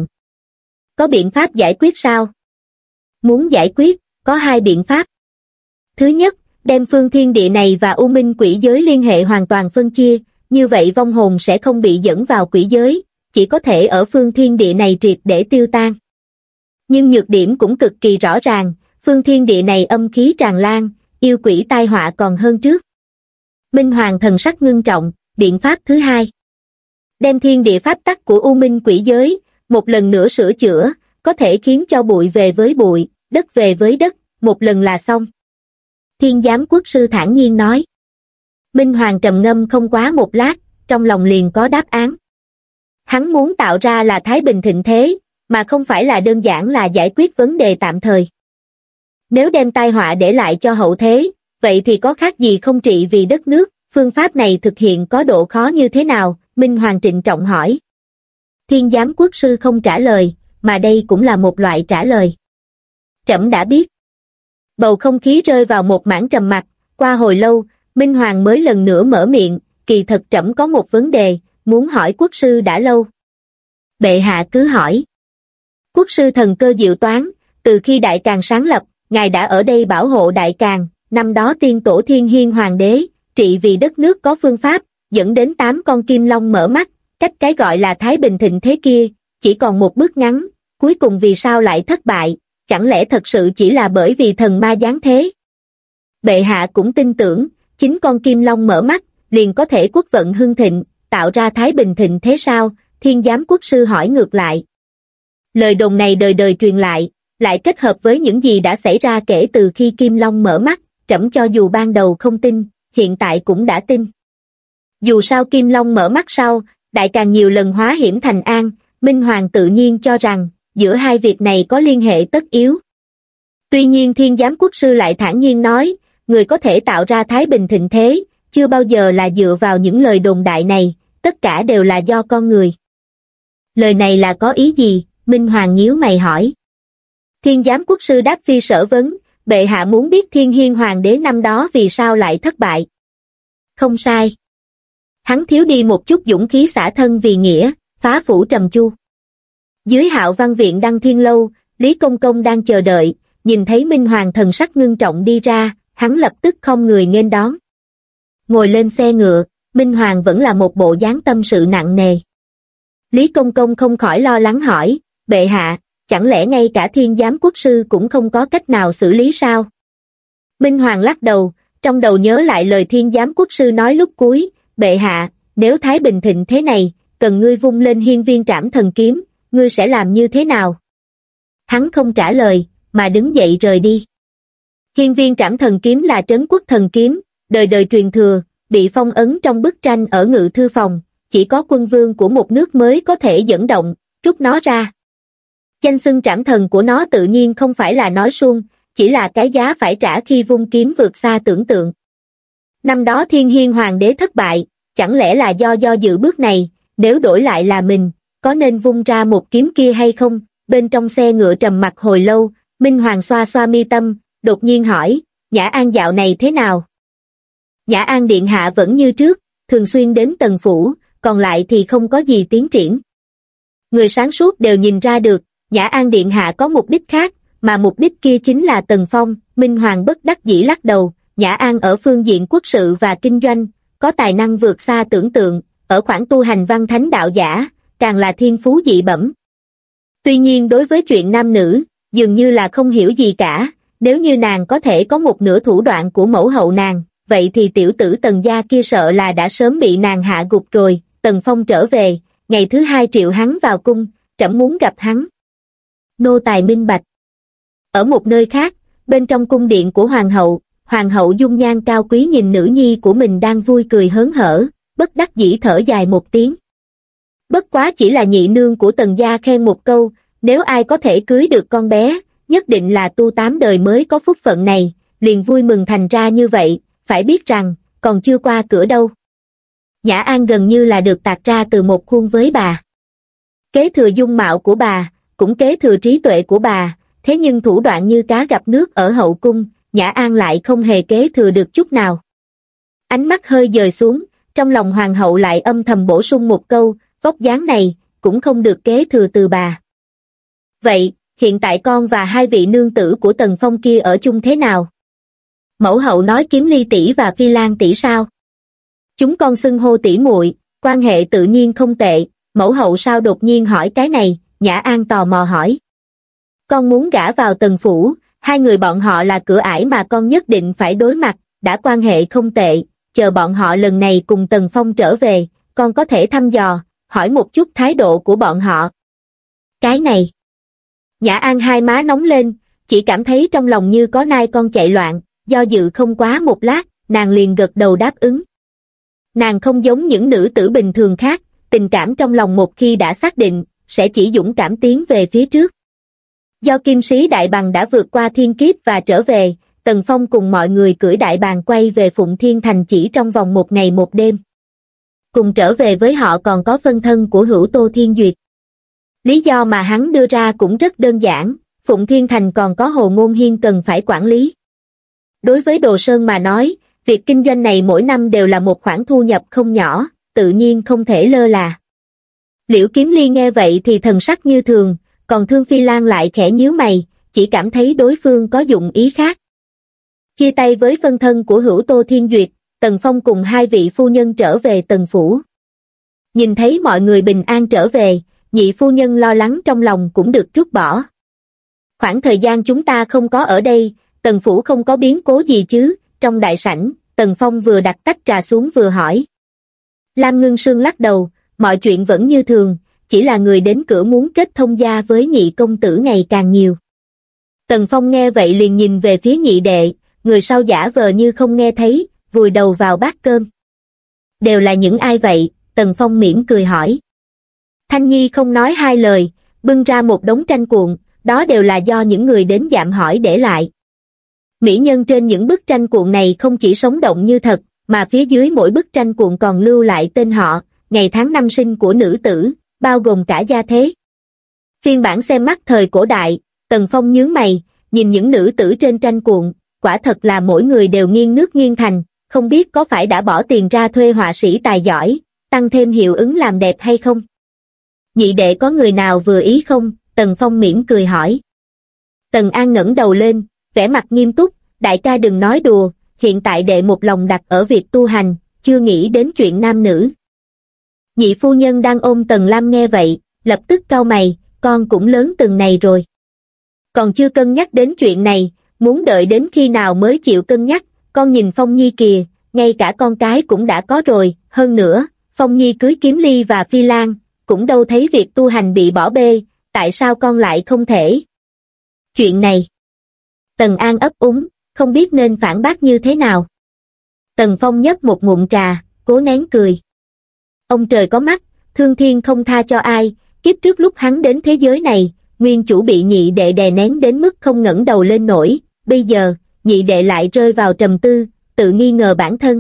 Có biện pháp giải quyết sao? Muốn giải quyết, có 2 biện pháp. Thứ nhất, đem phương thiên địa này và u minh quỷ giới liên hệ hoàn toàn phân chia, như vậy vong hồn sẽ không bị dẫn vào quỷ giới, chỉ có thể ở phương thiên địa này triệt để tiêu tan. Nhưng nhược điểm cũng cực kỳ rõ ràng, phương thiên địa này âm khí tràn lan, yêu quỷ tai họa còn hơn trước. Minh Hoàng thần sắc ngưng trọng, biện pháp thứ 2. Đem thiên địa pháp tắc của u minh quỷ giới, một lần nữa sửa chữa, có thể khiến cho bụi về với bụi, đất về với đất, một lần là xong. Thiên Giám Quốc sư thản nhiên nói. Minh Hoàng trầm ngâm không quá một lát, trong lòng liền có đáp án. Hắn muốn tạo ra là thái bình thịnh thế, mà không phải là đơn giản là giải quyết vấn đề tạm thời. Nếu đem tai họa để lại cho hậu thế, vậy thì có khác gì không trị vì đất nước, phương pháp này thực hiện có độ khó như thế nào? Minh Hoàng trịnh trọng hỏi. Thiên Giám Quốc sư không trả lời, mà đây cũng là một loại trả lời. Trẫm đã biết. Bầu không khí rơi vào một mảng trầm mặc, qua hồi lâu, Minh Hoàng mới lần nữa mở miệng, kỳ thật trẫm có một vấn đề, muốn hỏi quốc sư đã lâu. Bệ hạ cứ hỏi. Quốc sư thần cơ diệu toán, từ khi Đại Càn sáng lập, ngài đã ở đây bảo hộ Đại Càn, năm đó tiên tổ Thiên Hiên Hoàng đế, trị vì đất nước có phương pháp, dẫn đến 8 con kim long mở mắt, cách cái gọi là thái bình thịnh thế kia, chỉ còn một bước ngắn, cuối cùng vì sao lại thất bại, chẳng lẽ thật sự chỉ là bởi vì thần ma giáng thế? Bệ hạ cũng tin tưởng, 9 con kim long mở mắt, liền có thể quốc vận hưng thịnh, tạo ra thái bình thịnh thế sao? Thiên giám quốc sư hỏi ngược lại. Lời đồn này đời đời truyền lại kết hợp với những gì đã xảy ra kể từ khi Kim Long mở mắt, trẫm cho dù ban đầu không tin, hiện tại cũng đã tin. Dù sao Kim Long mở mắt sau, đại càng nhiều lần hóa hiểm thành an, Minh Hoàng tự nhiên cho rằng, giữa hai việc này có liên hệ tất yếu. Tuy nhiên Thiên giám quốc sư lại thản nhiên nói, người có thể tạo ra thái bình thịnh thế, chưa bao giờ là dựa vào những lời đồn đại này, tất cả đều là do con người. Lời này là có ý gì? Minh Hoàng nhíu mày hỏi. Thiên giám quốc sư đáp phi sở vấn, bệ hạ muốn biết Thiên Hiên Hoàng đế năm đó vì sao lại thất bại. Không sai. Hắn thiếu đi một chút dũng khí xả thân vì nghĩa, phá phủ trầm chu. Dưới Hạo Văn viện Đăng Thiên lâu, Lý Công Công đang chờ đợi, nhìn thấy Minh Hoàng thần sắc ngưng trọng đi ra, hắn lập tức khom người nghênh đón. Ngồi lên xe ngựa, Minh Hoàng vẫn là một bộ dáng tâm sự nặng nề. Lý Công Công không khỏi lo lắng hỏi, bệ hạ, chẳng lẽ ngay cả Thiên giám quốc sư cũng không có cách nào xử lý sao? Minh Hoàng lắc đầu, trong đầu nhớ lại lời Thiên giám quốc sư nói lúc cuối, bệ hạ, nếu thái bình thịnh thế này, cần ngươi vung lên hiên viên trảm thần kiếm, ngươi sẽ làm như thế nào? Hắn không trả lời, mà đứng dậy rời đi. Hiên viên trảm thần kiếm là trấn quốc thần kiếm, đời đời truyền thừa, bị phong ấn trong bức tranh ở ngự thư phòng, chỉ có quân vương của một nước mới có thể dẫn động, rút nó ra. Danh xưng trảm thần của nó tự nhiên không phải là nói suông, chỉ là cái giá phải trả khi vung kiếm vượt xa tưởng tượng. Năm đó Thiên Hiên Hoàng đế thất bại, chẳng lẽ là do dự bước này, nếu đổi lại là mình, có nên vung ra một kiếm kia hay không? Bên trong xe ngựa trầm mặc hồi lâu, Minh Hoàng xoa xoa mi tâm, đột nhiên hỏi, Nhã An dạo này thế nào? Nhã An điện hạ vẫn như trước, thường xuyên đến Tần phủ, còn lại thì không có gì tiến triển. Người sáng suốt đều nhìn ra được, Nhã An điện hạ có mục đích khác, mà mục đích kia chính là Tần Phong. Minh Hoàng bất đắc dĩ lắc đầu, Nhã An ở phương diện quốc sự và kinh doanh, có tài năng vượt xa tưởng tượng, ở khoản tu hành văn thánh đạo giả, càng là thiên phú dị bẩm. Tuy nhiên đối với chuyện nam nữ, dường như là không hiểu gì cả, nếu như nàng có thể có một nửa thủ đoạn của mẫu hậu nàng, vậy thì tiểu tử Tần gia kia sợ là đã sớm bị nàng hạ gục rồi. Tần Phong trở về, ngày thứ 2 triệu hắn vào cung, trẫm muốn gặp hắn. Nô tài minh bạch. Ở một nơi khác, bên trong cung điện của Hoàng hậu dung nhan cao quý nhìn nữ nhi của mình đang vui cười hớn hở, bất đắc dĩ thở dài một tiếng. Bất quá chỉ là nhị nương của Tần gia khen một câu, nếu ai có thể cưới được con bé, nhất định là tu 8 đời mới có phúc phận này, liền vui mừng thành ra như vậy, phải biết rằng, còn chưa qua cửa đâu. Nhã An gần như là được tạc ra từ một khuôn với bà. Kế thừa dung mạo của bà, cũng kế thừa trí tuệ của bà, thế nhưng thủ đoạn như cá gặp nước ở hậu cung, Nhã An lại không hề kế thừa được chút nào. Ánh mắt hơi dời xuống, trong lòng hoàng hậu lại âm thầm bổ sung một câu, vóc dáng này, cũng không được kế thừa từ bà. Vậy, hiện tại con và hai vị nương tử của Tần Phong kia ở chung thế nào? Mẫu hậu nói Kiếm Ly tỷ và Phi Lan tỷ sao? Chúng con xưng hô tỷ muội, quan hệ tự nhiên không tệ, mẫu hậu sao đột nhiên hỏi cái này? Nhã An tò mò hỏi. Con muốn gả vào Tần phủ, hai người bọn họ là cửa ải mà con nhất định phải đối mặt, đã quan hệ không tệ, chờ bọn họ lần này cùng Tần Phong trở về, con có thể thăm dò, hỏi một chút thái độ của bọn họ. Cái này. Nhã An hai má nóng lên, chỉ cảm thấy trong lòng như có nai con chạy loạn, do dự không quá một lát, nàng liền gật đầu đáp ứng. Nàng không giống những nữ tử bình thường khác, tình cảm trong lòng một khi đã xác định, sẽ chỉ dũng cảm tiến về phía trước. Do Kim Sĩ Đại Bằng đã vượt qua thiên kiếp và trở về, Tần Phong cùng mọi người cưỡi đại bàng quay về Phụng Thiên Thành chỉ trong vòng 1 ngày 1 đêm. Cùng trở về với họ còn có phân thân của Hữu Tô Thiên Duyệt. Lý do mà hắn đưa ra cũng rất đơn giản, Phụng Thiên Thành còn có Hồ Ngôn Hiên cần phải quản lý. Đối với Đồ Sơn mà nói, việc kinh doanh này mỗi năm đều là một khoản thu nhập không nhỏ, tự nhiên không thể lơ là. Liễu Kiếm Ly nghe vậy thì thần sắc như thường, còn Thương Phi Lan lại khẽ nhíu mày, chỉ cảm thấy đối phương có dụng ý khác. Chia tay với phân thân của Hữu Tô Thiên Duyệt, Tần Phong cùng hai vị phu nhân trở về Tần phủ. Nhìn thấy mọi người bình an trở về, nhị phu nhân lo lắng trong lòng cũng được trút bỏ. Khoảng thời gian chúng ta không có ở đây, Tần phủ không có biến cố gì chứ? Trong đại sảnh, Tần Phong vừa đặt tách trà xuống vừa hỏi. Lam Ngưng Sương lắc đầu, mọi chuyện vẫn như thường, chỉ là người đến cửa muốn kết thông gia với nhị công tử ngày càng nhiều. Tần Phong nghe vậy liền nhìn về phía nhị đệ, người sau giả vờ như không nghe thấy, vùi đầu vào bát cơm. Đều là những ai vậy? Tần Phong mỉm cười hỏi. Thanh Nhi không nói hai lời, bưng ra một đống tranh cuộn, đó đều là do những người đến dạm hỏi để lại. Mỹ nhân trên những bức tranh cuộn này không chỉ sống động như thật, mà phía dưới mỗi bức tranh cuộn còn lưu lại tên họ, ngày tháng năm sinh của nữ tử, bao gồm cả gia thế. Phiên bản xem mắt thời cổ đại, Tần Phong nhướng mày, nhìn những nữ tử trên tranh cuộn, quả thật là mỗi người đều nghiêng nước nghiêng thành, không biết có phải đã bỏ tiền ra thuê họa sĩ tài giỏi, tăng thêm hiệu ứng làm đẹp hay không? Nhị đệ có người nào vừa ý không? Tần Phong mỉm cười hỏi. Tần An ngẩng đầu lên, vẻ mặt nghiêm túc, đại ca đừng nói đùa, hiện tại đệ một lòng đặt ở việc tu hành, chưa nghĩ đến chuyện nam nữ. Nhị phu nhân đang ôm Tần Lam nghe vậy, lập tức cau mày, con cũng lớn từng này rồi. Còn chưa cân nhắc đến chuyện này, muốn đợi đến khi nào mới chịu cân nhắc, con nhìn Phong Nhi kìa, ngay cả con cái cũng đã có rồi, hơn nữa, Phong Nhi cưới Kiếm Ly và Phi Lan, cũng đâu thấy việc tu hành bị bỏ bê, tại sao con lại không thể? Chuyện này. Tần An ấp úng, không biết nên phản bác như thế nào. Tần Phong nhấp một ngụm trà, cố nén cười. Ông trời có mắt, thương thiên không tha cho ai, kiếp trước lúc hắn đến thế giới này, nguyên chủ bị nhị đệ đè nén đến mức không ngẩng đầu lên nổi, bây giờ, nhị đệ lại rơi vào trầm tư, tự nghi ngờ bản thân.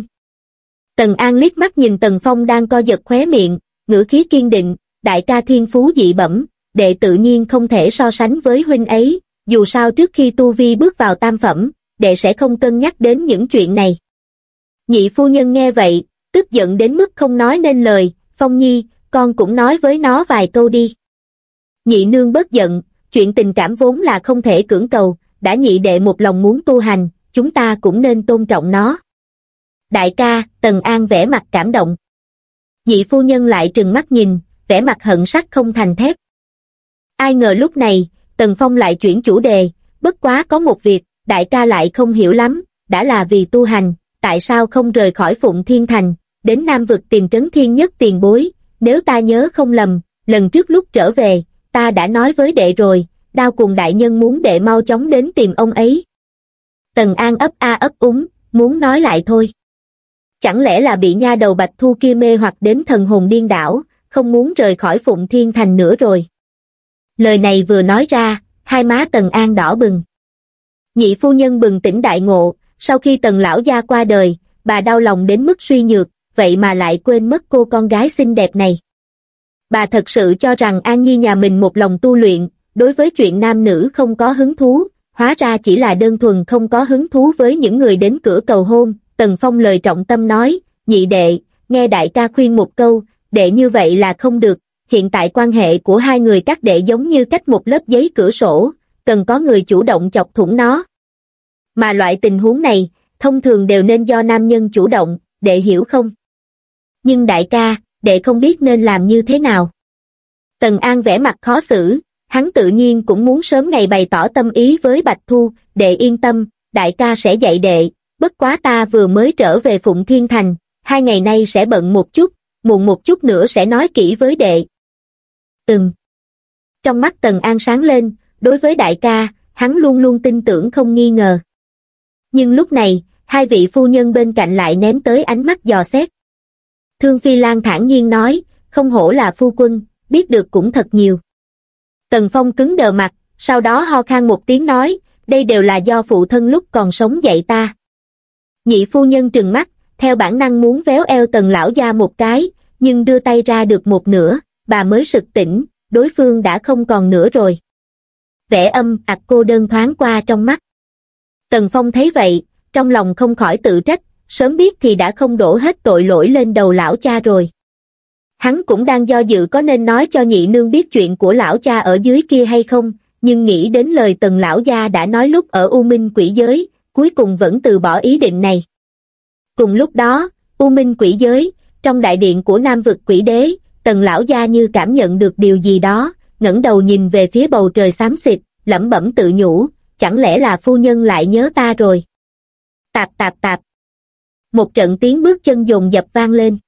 Tần An liếc mắt nhìn Tần Phong đang co giật khóe miệng, ngữ khí kiên định, đại ca thiên phú dị bẩm, đệ tự nhiên không thể so sánh với huynh ấy, dù sao trước khi tu vi bước vào tam phẩm, đệ sẽ không cân nhắc đến những chuyện này. Nhị phu nhân nghe vậy, tức giận đến mức không nói nên lời, Phong Nhi, con cũng nói với nó vài câu đi. Nhị nương bớt giận, chuyện tình cảm vốn là không thể cưỡng cầu, đã nhị đệ một lòng muốn tu hành, chúng ta cũng nên tôn trọng nó. Đại ca, Tần An vẻ mặt cảm động. Nhị phu nhân lại trừng mắt nhìn, vẻ mặt hận sắt không thành thép. Ai ngờ lúc này, Tần Phong lại chuyển chủ đề, bất quá có một việc, đại ca lại không hiểu lắm, đã là vì tu hành, tại sao không rời khỏi Phụng Thiên Thành, đến Nam Vực tìm Trấn Thiên Nhất tiền bối, nếu ta nhớ không lầm, lần trước lúc trở về, ta đã nói với đệ rồi, Đao cùng đại nhân muốn đệ mau chóng đến tìm ông ấy. Tần An ấp a ấp úng, muốn nói lại thôi. Chẳng lẽ là bị nha đầu Bạch Thu kia mê hoặc đến thần hồn điên đảo, không muốn rời khỏi Phụng Thiên Thành nữa rồi. Lời này vừa nói ra, hai má Tần An đỏ bừng. Nhị phu nhân bừng tỉnh đại ngộ, sau khi Tần lão gia qua đời, bà đau lòng đến mức suy nhược, vậy mà lại quên mất cô con gái xinh đẹp này. Bà thật sự cho rằng An Nhi nhà mình một lòng tu luyện, đối với chuyện nam nữ không có hứng thú, hóa ra chỉ là đơn thuần không có hứng thú với những người đến cửa cầu hôn. Tần Phong lời trọng tâm nói, nhị đệ, nghe đại ca khuyên một câu, đệ như vậy là không được, hiện tại quan hệ của hai người các đệ giống như cách một lớp giấy cửa sổ, cần có người chủ động chọc thủng nó. Mà loại tình huống này, thông thường đều nên do nam nhân chủ động, đệ hiểu không? Nhưng đại ca, đệ không biết nên làm như thế nào. Tần An vẻ mặt khó xử, hắn tự nhiên cũng muốn sớm ngày bày tỏ tâm ý với Bạch Thu, đệ yên tâm, đại ca sẽ dạy đệ, bất quá ta vừa mới trở về Phụng Thiên Thành, 2 ngày nay sẽ bận một chút, muộn một chút nữa sẽ nói kỹ với đệ. Trong mắt Tần An sáng lên, đối với đại ca, hắn luôn luôn tin tưởng không nghi ngờ. Nhưng lúc này, hai vị phu nhân bên cạnh lại ném tới ánh mắt dò xét. Thương Phi Lan thản nhiên nói, không hổ là phu quân, biết được cũng thật nhiều. Tần Phong cứng đờ mặt, sau đó ho khan một tiếng nói, đây đều là do phụ thân lúc còn sống dạy ta. Nhị phu nhân trừng mắt, theo bản năng muốn véo eo Tần lão gia một cái, nhưng đưa tay ra được một nửa, bà mới sực tỉnh, đối phương đã không còn nữa rồi. Vẻ âm ạc cô đơn thoáng qua trong mắt. Tần Phong thấy vậy, trong lòng không khỏi tự trách, sớm biết thì đã không đổ hết tội lỗi lên đầu lão cha rồi. Hắn cũng đang do dự có nên nói cho nhị nương biết chuyện của lão cha ở dưới kia hay không, nhưng nghĩ đến lời Tần lão gia đã nói lúc ở U Minh Quỷ Giới, cuối cùng vẫn từ bỏ ý định này. Cùng lúc đó, U Minh Quỷ Giới, trong đại điện của Nam Vực Quỷ Đế, Tần lão gia như cảm nhận được điều gì đó, ngẩng đầu nhìn về phía bầu trời xám xịt, lẩm bẩm tự nhủ, chẳng lẽ là phu nhân lại nhớ ta rồi. Tạp tạp tạp. Một trận tiếng bước chân dồn dập vang lên.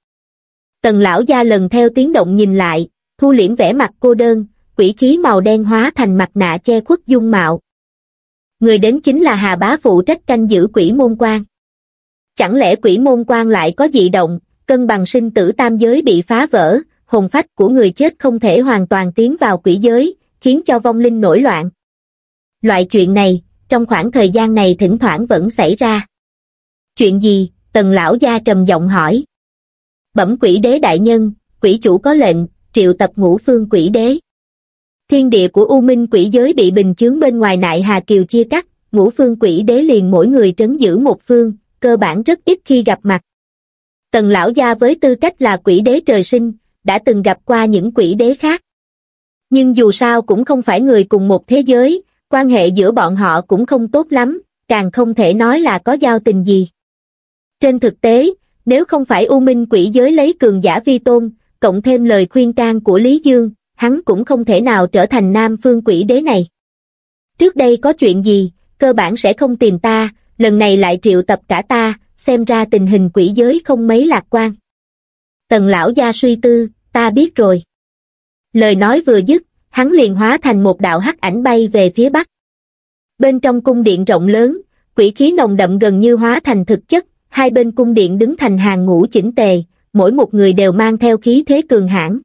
Tần lão gia lần theo tiếng động nhìn lại, thu liễm vẻ mặt cô đơn, quỷ khí màu đen hóa thành mặt nạ che khuất dung mạo. Người đến chính là Hà Bá phụ trách canh giữ quỷ môn quan. Chẳng lẽ quỷ môn quan lại có dị động, cân bằng sinh tử tam giới bị phá vỡ, hồn phách của người chết không thể hoàn toàn tiến vào quỷ giới, khiến cho vong linh nổi loạn. Loại chuyện này, trong khoảng thời gian này thỉnh thoảng vẫn xảy ra. Chuyện gì? Tần lão gia trầm giọng hỏi. Bẩm quỷ đế đại nhân, quỷ chủ có lệnh, triệu tập ngũ phương quỷ đế. Thiên địa của U Minh quỷ giới bị bình chướng bên ngoài Nại Hà Kiều chia cắt, ngũ phương quỷ đế liền mỗi người trấn giữ một phương, cơ bản rất ít khi gặp mặt. Tần lão gia với tư cách là quỷ đế trời sinh, đã từng gặp qua những quỷ đế khác. Nhưng dù sao cũng không phải người cùng một thế giới, quan hệ giữa bọn họ cũng không tốt lắm, càng không thể nói là có giao tình gì. Trên thực tế, nếu không phải U Minh quỷ giới lấy cường giả vi tôn, cộng thêm lời khuyên can của Lý Dương, hắn cũng không thể nào trở thành nam phương quỷ đế này. Trước đây có chuyện gì, cơ bản sẽ không tìm ta, lần này lại triệu tập cả ta, xem ra tình hình quỷ giới không mấy lạc quan. Tần lão gia suy tư, ta biết rồi. Lời nói vừa dứt, hắn liền hóa thành một đạo hắc ảnh bay về phía bắc. Bên trong cung điện rộng lớn, quỷ khí nồng đậm gần như hóa thành thực chất, hai bên cung điện đứng thành hàng ngũ chỉnh tề, mỗi một người đều mang theo khí thế cường hãn.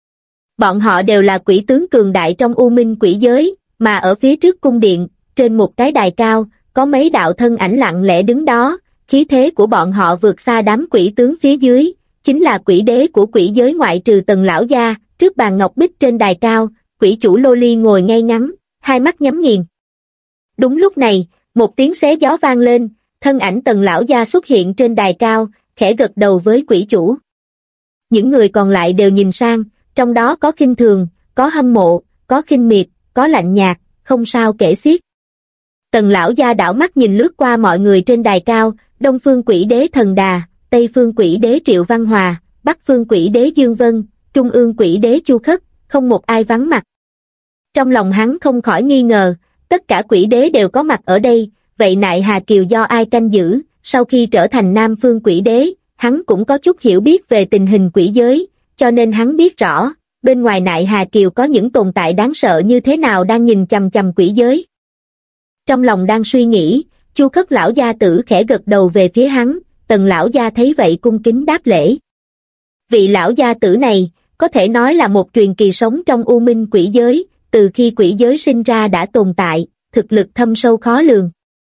Bọn họ đều là quỷ tướng cường đại trong U Minh quỷ giới, mà ở phía trước cung điện, trên một cái đài cao, có mấy đạo thân ảnh lặng lẽ đứng đó, khí thế của bọn họ vượt xa đám quỷ tướng phía dưới, chính là quỷ đế của quỷ giới ngoại trừ Tần lão gia, trước bàn ngọc bích trên đài cao, quỷ chủ Lô Ly ngồi ngay ngắn, hai mắt nhắm nghiền. Đúng lúc này, một tiếng xé gió vang lên, thân ảnh Tần lão gia xuất hiện trên đài cao, khẽ gật đầu với quỷ chủ. Những người còn lại đều nhìn sang, trong đó có khinh thường, có hâm mộ, có khinh miệt, có lạnh nhạt, không sao kể xiết. Tần lão gia đảo mắt nhìn lướt qua mọi người trên đài cao, Đông phương quỷ đế Thần Đà, Tây phương quỷ đế Triệu Văn Hòa, Bắc phương quỷ đế Dương Vân, Trung ương quỷ đế Chu Khất, không một ai vắng mặt. Trong lòng hắn không khỏi nghi ngờ, tất cả quỷ đế đều có mặt ở đây, vậy Nại Hà Kiều do ai canh giữ? Sau khi trở thành Nam phương quỷ đế, hắn cũng có chút hiểu biết về tình hình quỷ giới, cho nên hắn biết rõ, bên ngoài Nại Hà Kiều có những tồn tại đáng sợ như thế nào đang nhìn chằm chằm quỷ giới. Trong lòng đang suy nghĩ, Chu Khất lão gia tử khẽ gật đầu về phía hắn, Tần lão gia thấy vậy cung kính đáp lễ. Vị lão gia tử này, có thể nói là một truyền kỳ sống trong U Minh quỷ giới, từ khi quỷ giới sinh ra đã tồn tại, thực lực thâm sâu khó lường.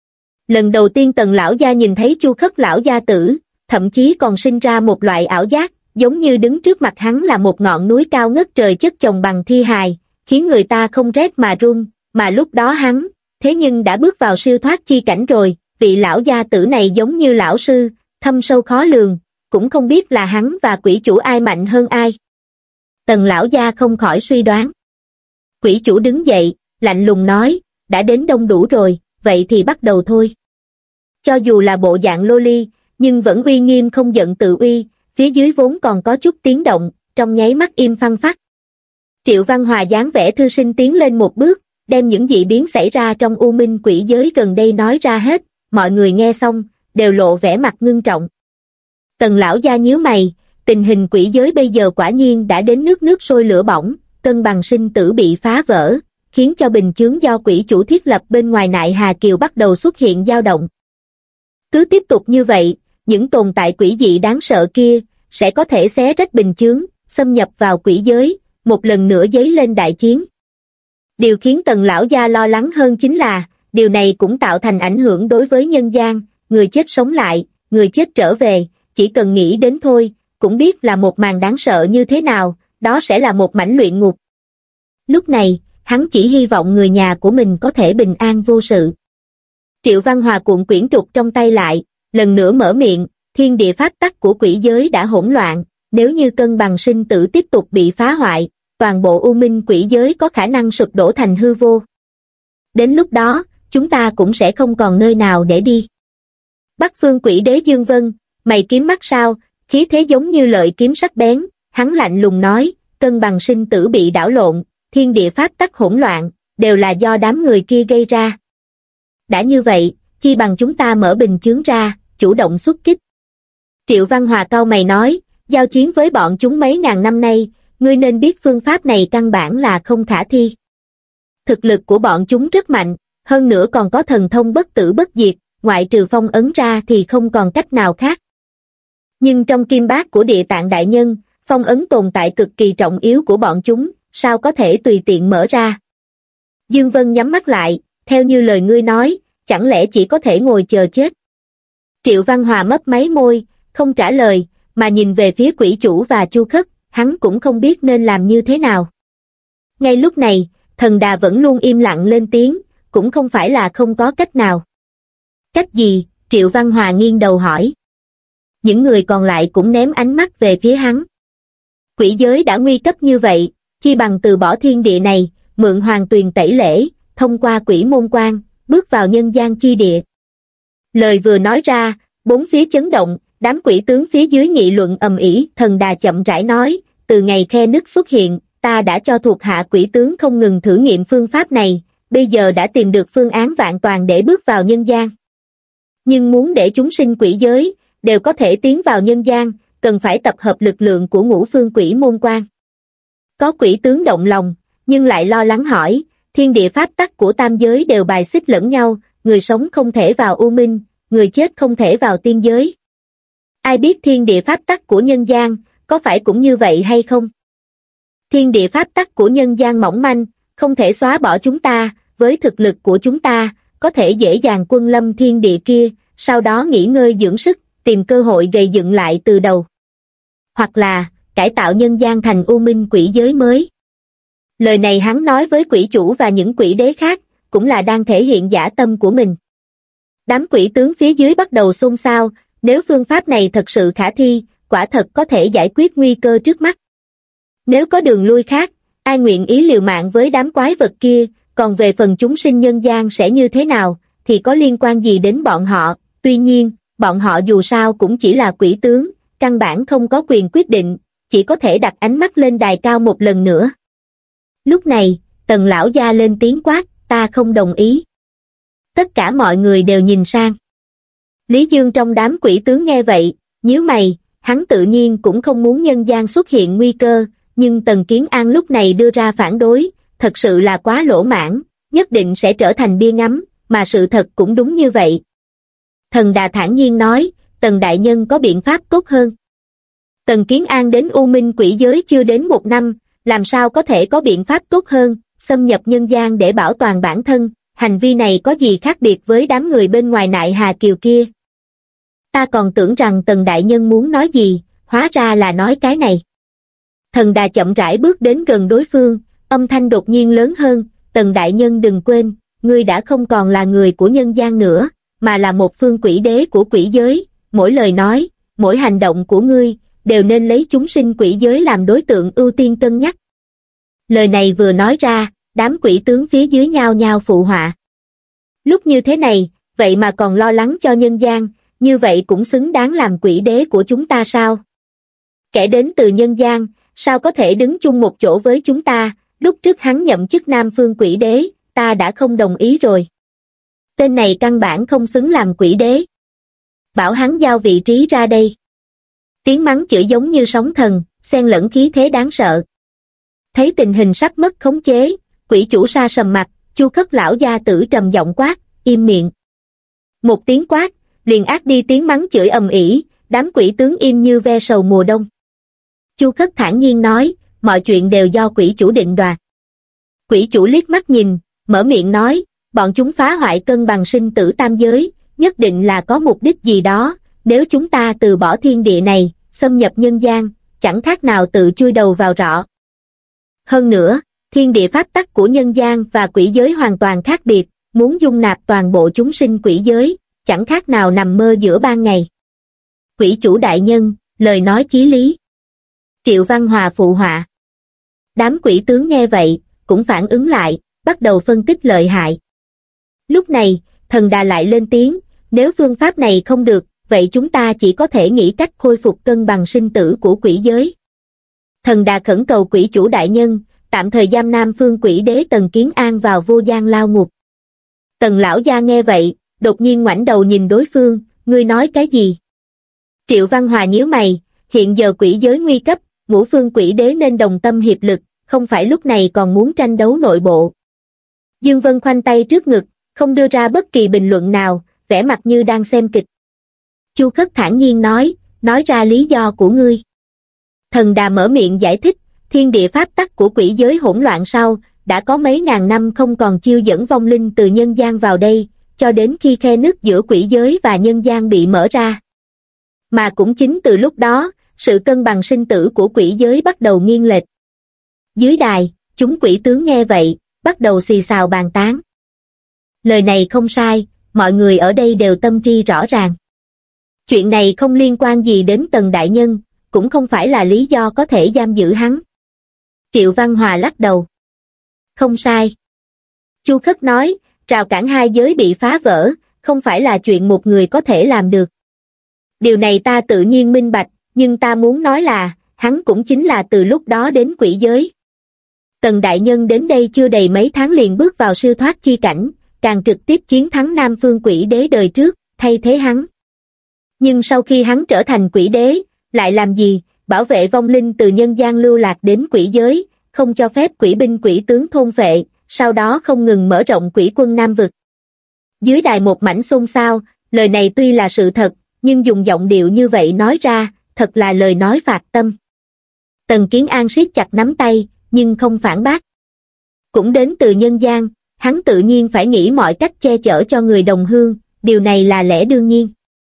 Lần đầu tiên Tần lão gia nhìn thấy Chu Khất lão gia tử, thậm chí còn sinh ra một loại ảo giác, giống như đứng trước mặt hắn là một ngọn núi cao ngất trời chất chồng bằng thi hài, khiến người ta không rét mà run, mà lúc đó hắn, thế nhưng đã bước vào siêu thoát chi cảnh rồi, vị lão gia tử này giống như lão sư, thâm sâu khó lường, cũng không biết là hắn và quỷ chủ ai mạnh hơn ai. Tần lão gia không khỏi suy đoán. Quỷ chủ đứng dậy, lạnh lùng nói, đã đến đông đủ rồi, vậy thì bắt đầu thôi. Cho dù là bộ dạng lô ly, nhưng vẫn uy nghiêm không giận tự uy, phía dưới vốn còn có chút tiếng động, trong nháy mắt im phăng phắc. Triệu Văn Hòa dáng vẻ thư sinh tiến lên một bước, đem những dị biến xảy ra trong U Minh quỷ giới gần đây nói ra hết, mọi người nghe xong, đều lộ vẻ mặt ngưng trọng. Tần lão gia nhíu mày, tình hình quỷ giới bây giờ quả nhiên đã đến nước sôi lửa bỏng, cân bằng sinh tử bị phá vỡ, khiến cho bình chướng do quỷ chủ thiết lập bên ngoài Nại Hà Kiều bắt đầu xuất hiện dao động. Cứ tiếp tục như vậy, những tồn tại quỷ dị đáng sợ kia, sẽ có thể xé rách bình chướng, xâm nhập vào quỷ giới, một lần nữa dấy lên đại chiến. Điều khiến Tần lão gia lo lắng hơn chính là, điều này cũng tạo thành ảnh hưởng đối với nhân gian, người chết sống lại, người chết trở về, chỉ cần nghĩ đến thôi, cũng biết là một màn đáng sợ như thế nào, đó sẽ là một mảnh luyện ngục. Lúc này, hắn chỉ hy vọng người nhà của mình có thể bình an vô sự. Triệu Văn Hòa cuộn quyển trục trong tay lại, lần nữa mở miệng, thiên địa pháp tắc của quỷ giới đã hỗn loạn, nếu như cân bằng sinh tử tiếp tục bị phá hoại, toàn bộ U Minh quỷ giới có khả năng sụp đổ thành hư vô. Đến lúc đó, chúng ta cũng sẽ không còn nơi nào để đi. Bắc phương quỷ đế Dương Vân, mày kiếm mắt sao, khí thế giống như lợi kiếm sắc bén, hắn lạnh lùng nói, cân bằng sinh tử bị đảo lộn, thiên địa pháp tắc hỗn loạn, đều là do đám người kia gây ra. Đã như vậy, chi bằng chúng ta mở bình chướng ra, chủ động xuất kích. Triệu Văn Hòa cau mày nói, giao chiến với bọn chúng mấy ngàn năm nay, ngươi nên biết phương pháp này căn bản là không khả thi. Thực lực của bọn chúng rất mạnh, hơn nữa còn có thần thông bất tử bất diệt, ngoại trừ phong ấn ra thì không còn cách nào khác. Nhưng trong kim bát của Địa Tạng Đại Nhân, phong ấn tồn tại cực kỳ trọng yếu của bọn chúng, sao có thể tùy tiện mở ra. Dương Vân nhắm mắt lại, theo như lời ngươi nói, chẳng lẽ chỉ có thể ngồi chờ chết. Triệu Văn Hòa mấp máy môi, không trả lời, mà nhìn về phía Quỷ Chủ và Chu Khất, hắn cũng không biết nên làm như thế nào. Ngay lúc này, Thần Đà vẫn luôn im lặng lên tiếng, cũng không phải là không có cách nào. Cách gì? Triệu Văn Hòa nghiêng đầu hỏi. Những người còn lại cũng ném ánh mắt về phía hắn. Quỷ giới đã nguy cấp như vậy, chi bằng từ bỏ thiên địa này, mượn hoàng tuyền tẩy lễ, thông qua quỷ môn quan, bước vào nhân gian chi địa. Lời vừa nói ra, bốn phía chấn động, đám quỷ tướng phía dưới nghị luận ầm ĩ. Thần Đà chậm rãi nói, từ ngày khe nứt xuất hiện, ta đã cho thuộc hạ quỷ tướng không ngừng thử nghiệm phương pháp này, bây giờ đã tìm được phương án vạn toàn để bước vào nhân gian. Nhưng muốn để chúng sinh quỷ giới đều có thể tiến vào nhân gian, cần phải tập hợp lực lượng của ngũ phương quỷ môn quan. Có quỷ tướng động lòng, nhưng lại lo lắng hỏi, thiên địa pháp tắc của tam giới đều bài xích lẫn nhau, người sống không thể vào u minh, người chết không thể vào tiên giới. Ai biết thiên địa pháp tắc của nhân gian, có phải cũng như vậy hay không? Thiên địa pháp tắc của nhân gian mỏng manh, không thể xóa bỏ chúng ta, với thực lực của chúng ta, có thể dễ dàng quân lâm thiên địa kia, sau đó nghỉ ngơi dưỡng sức, tìm cơ hội gây dựng lại từ đầu. Hoặc là, cải tạo nhân gian thành u minh quỷ giới mới. Lời này hắn nói với Quỷ Chủ và những quỷ đế khác, cũng là đang thể hiện dã tâm của mình. Đám quỷ tướng phía dưới bắt đầu xôn xao, nếu phương pháp này thật sự khả thi, quả thật có thể giải quyết nguy cơ trước mắt. Nếu có đường lui khác, ai nguyện ý liều mạng với đám quái vật kia, còn về phần chúng sinh nhân gian sẽ như thế nào, thì có liên quan gì đến bọn họ. Tuy nhiên, bọn họ dù sao cũng chỉ là quỷ tướng, căn bản không có quyền quyết định, chỉ có thể đặt ánh mắt lên đài cao một lần nữa. Lúc này, Tần lão gia lên tiếng quát, ta không đồng ý. Tất cả mọi người đều nhìn sang. Lý Dương trong đám quỷ tướng nghe vậy, nhíu mày, hắn tự nhiên cũng không muốn nhân gian xuất hiện nguy cơ, nhưng Tần Kiến An lúc này đưa ra phản đối, thật sự là quá lỗ mãng, nhất định sẽ trở thành bia ngắm, mà sự thật cũng đúng như vậy. Thần Đà thản nhiên nói, Tần đại nhân có biện pháp tốt hơn. Tần Kiến An đến U Minh quỷ giới chưa đến 1 năm, làm sao có thể có biện pháp tốt hơn, xâm nhập nhân gian để bảo toàn bản thân, hành vi này có gì khác biệt với đám người bên ngoài Nại Hà Kiều kia. Ta còn tưởng rằng Tần đại nhân muốn nói gì, hóa ra là nói cái này. Thần Đà chậm rãi bước đến gần đối phương, âm thanh đột nhiên lớn hơn, Tần đại nhân đừng quên, ngươi đã không còn là người của nhân gian nữa, mà là một phương quỷ đế của quỷ giới, mỗi lời nói, mỗi hành động của ngươi, đều nên lấy chúng sinh quỷ giới làm đối tượng ưu tiên cân nhắc. Lời này vừa nói ra, đám quỷ tướng phía dưới nhao nhao phụ họa. Lúc như thế này, vậy mà còn lo lắng cho nhân gian, như vậy cũng xứng đáng làm quỷ đế của chúng ta sao? Kẻ đến từ nhân gian, sao có thể đứng chung một chỗ với chúng ta, lúc trước hắn nhậm chức Nam Phương quỷ đế, ta đã không đồng ý rồi. Tên này căn bản không xứng làm quỷ đế. Bảo hắn giao vị trí ra đây. Tiếng mắng chửi giống như sóng thần, xen lẫn khí thế đáng sợ. Thấy tình hình sắp mất khống chế, Quỷ Chủ sa sầm mặt, Chu Khất lão gia tử trầm giọng quát, im miệng. Một tiếng quát, liền át đi tiếng mắng chửi ầm ĩ, đám quỷ tướng im như ve sầu mùa đông. Chu Khất thản nhiên nói, mọi chuyện đều do Quỷ Chủ định đoạt. Quỷ Chủ liếc mắt nhìn, mở miệng nói, bọn chúng phá hoại cân bằng sinh tử tam giới, nhất định là có mục đích gì đó, nếu chúng ta từ bỏ thiên địa này, xâm nhập nhân gian, chẳng khác nào tự chui đầu vào rọ. Hơn nữa, thiên địa pháp tắc của nhân gian và quỷ giới hoàn toàn khác biệt, muốn dung nạp toàn bộ chúng sinh quỷ giới, chẳng khác nào nằm mơ giữa ban ngày. Quỷ Chủ đại nhân, lời nói chí lý. Triệu Văn Hòa phụ họa. Đám quỷ tướng nghe vậy, cũng phản ứng lại, bắt đầu phân tích lợi hại. Lúc này, Thần Đà lại lên tiếng, nếu phương pháp này không được, vậy chúng ta chỉ có thể nghĩ cách khôi phục cân bằng sinh tử của quỷ giới. Thần Đà khẩn cầu Quỷ Chủ đại nhân, tạm thời giam Nam Phương quỷ đế Tần Kiến An vào vô gian lao ngục. Tần lão gia nghe vậy, đột nhiên ngoảnh đầu nhìn đối phương, ngươi nói cái gì? Triệu Văn Hòa nhíu mày, hiện giờ quỷ giới nguy cấp, ngũ phương quỷ đế nên đồng tâm hiệp lực, không phải lúc này còn muốn tranh đấu nội bộ. Dương Vân khoanh tay trước ngực, không đưa ra bất kỳ bình luận nào, vẻ mặt như đang xem kịch. Chu Khất thản nhiên nói ra lý do của ngươi. Thần Đà mở miệng giải thích, thiên địa pháp tắc của quỷ giới hỗn loạn sau, đã có mấy ngàn năm không còn chiêu dẫn vong linh từ nhân gian vào đây, cho đến khi khe nứt giữa quỷ giới và nhân gian bị mở ra. Mà cũng chính từ lúc đó, sự cân bằng sinh tử của quỷ giới bắt đầu nghiêng lệch. Dưới đài, chúng quỷ tướng nghe vậy, bắt đầu xì xào bàn tán. Lời này không sai, mọi người ở đây đều tâm tri rõ ràng. Chuyện này không liên quan gì đến Tần đại nhân, cũng không phải là lý do có thể giam giữ hắn. Triệu Văn Hòa lắc đầu. Không sai. Chu Khất nói, rào cản hai giới bị phá vỡ, không phải là chuyện một người có thể làm được. Điều này ta tự nhiên minh bạch, nhưng ta muốn nói là, hắn cũng chính là từ lúc đó đến quỷ giới. Tần đại nhân đến đây chưa đầy mấy tháng liền bước vào siêu thoát chi cảnh, càng trực tiếp chiến thắng Nam Phương quỷ đế đời trước, thay thế hắn. Nhưng sau khi hắn trở thành quỷ đế, lại làm gì? Bảo vệ vong linh từ nhân gian lưu lạc đến quỷ giới, không cho phép quỷ binh quỷ tướng thôn phệ, sau đó không ngừng mở rộng quỷ quân Nam vực. Dưới đài một mảnh xôn xao, lời này tuy là sự thật, nhưng dùng giọng điệu như vậy nói ra, thật là lời nói phạt tâm. Tần Kiến An siết chặt nắm tay, nhưng không phản bác. Cũng đến từ nhân gian, hắn tự nhiên phải nghĩ mọi cách che chở cho người đồng hương, điều này là lẽ đương nhiên.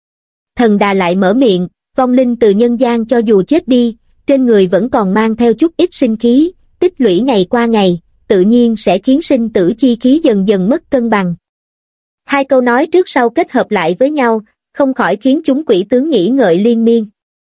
Thần Đà lại mở miệng, vong linh từ nhân gian cho dù chết đi, trên người vẫn còn mang theo chút ít sinh khí, tích lũy ngày qua ngày, tự nhiên sẽ khiến sinh tử chi khí dần dần mất cân bằng. Hai câu nói trước sau kết hợp lại với nhau, không khỏi khiến chúng quỷ tướng nghĩ ngợi liên miên.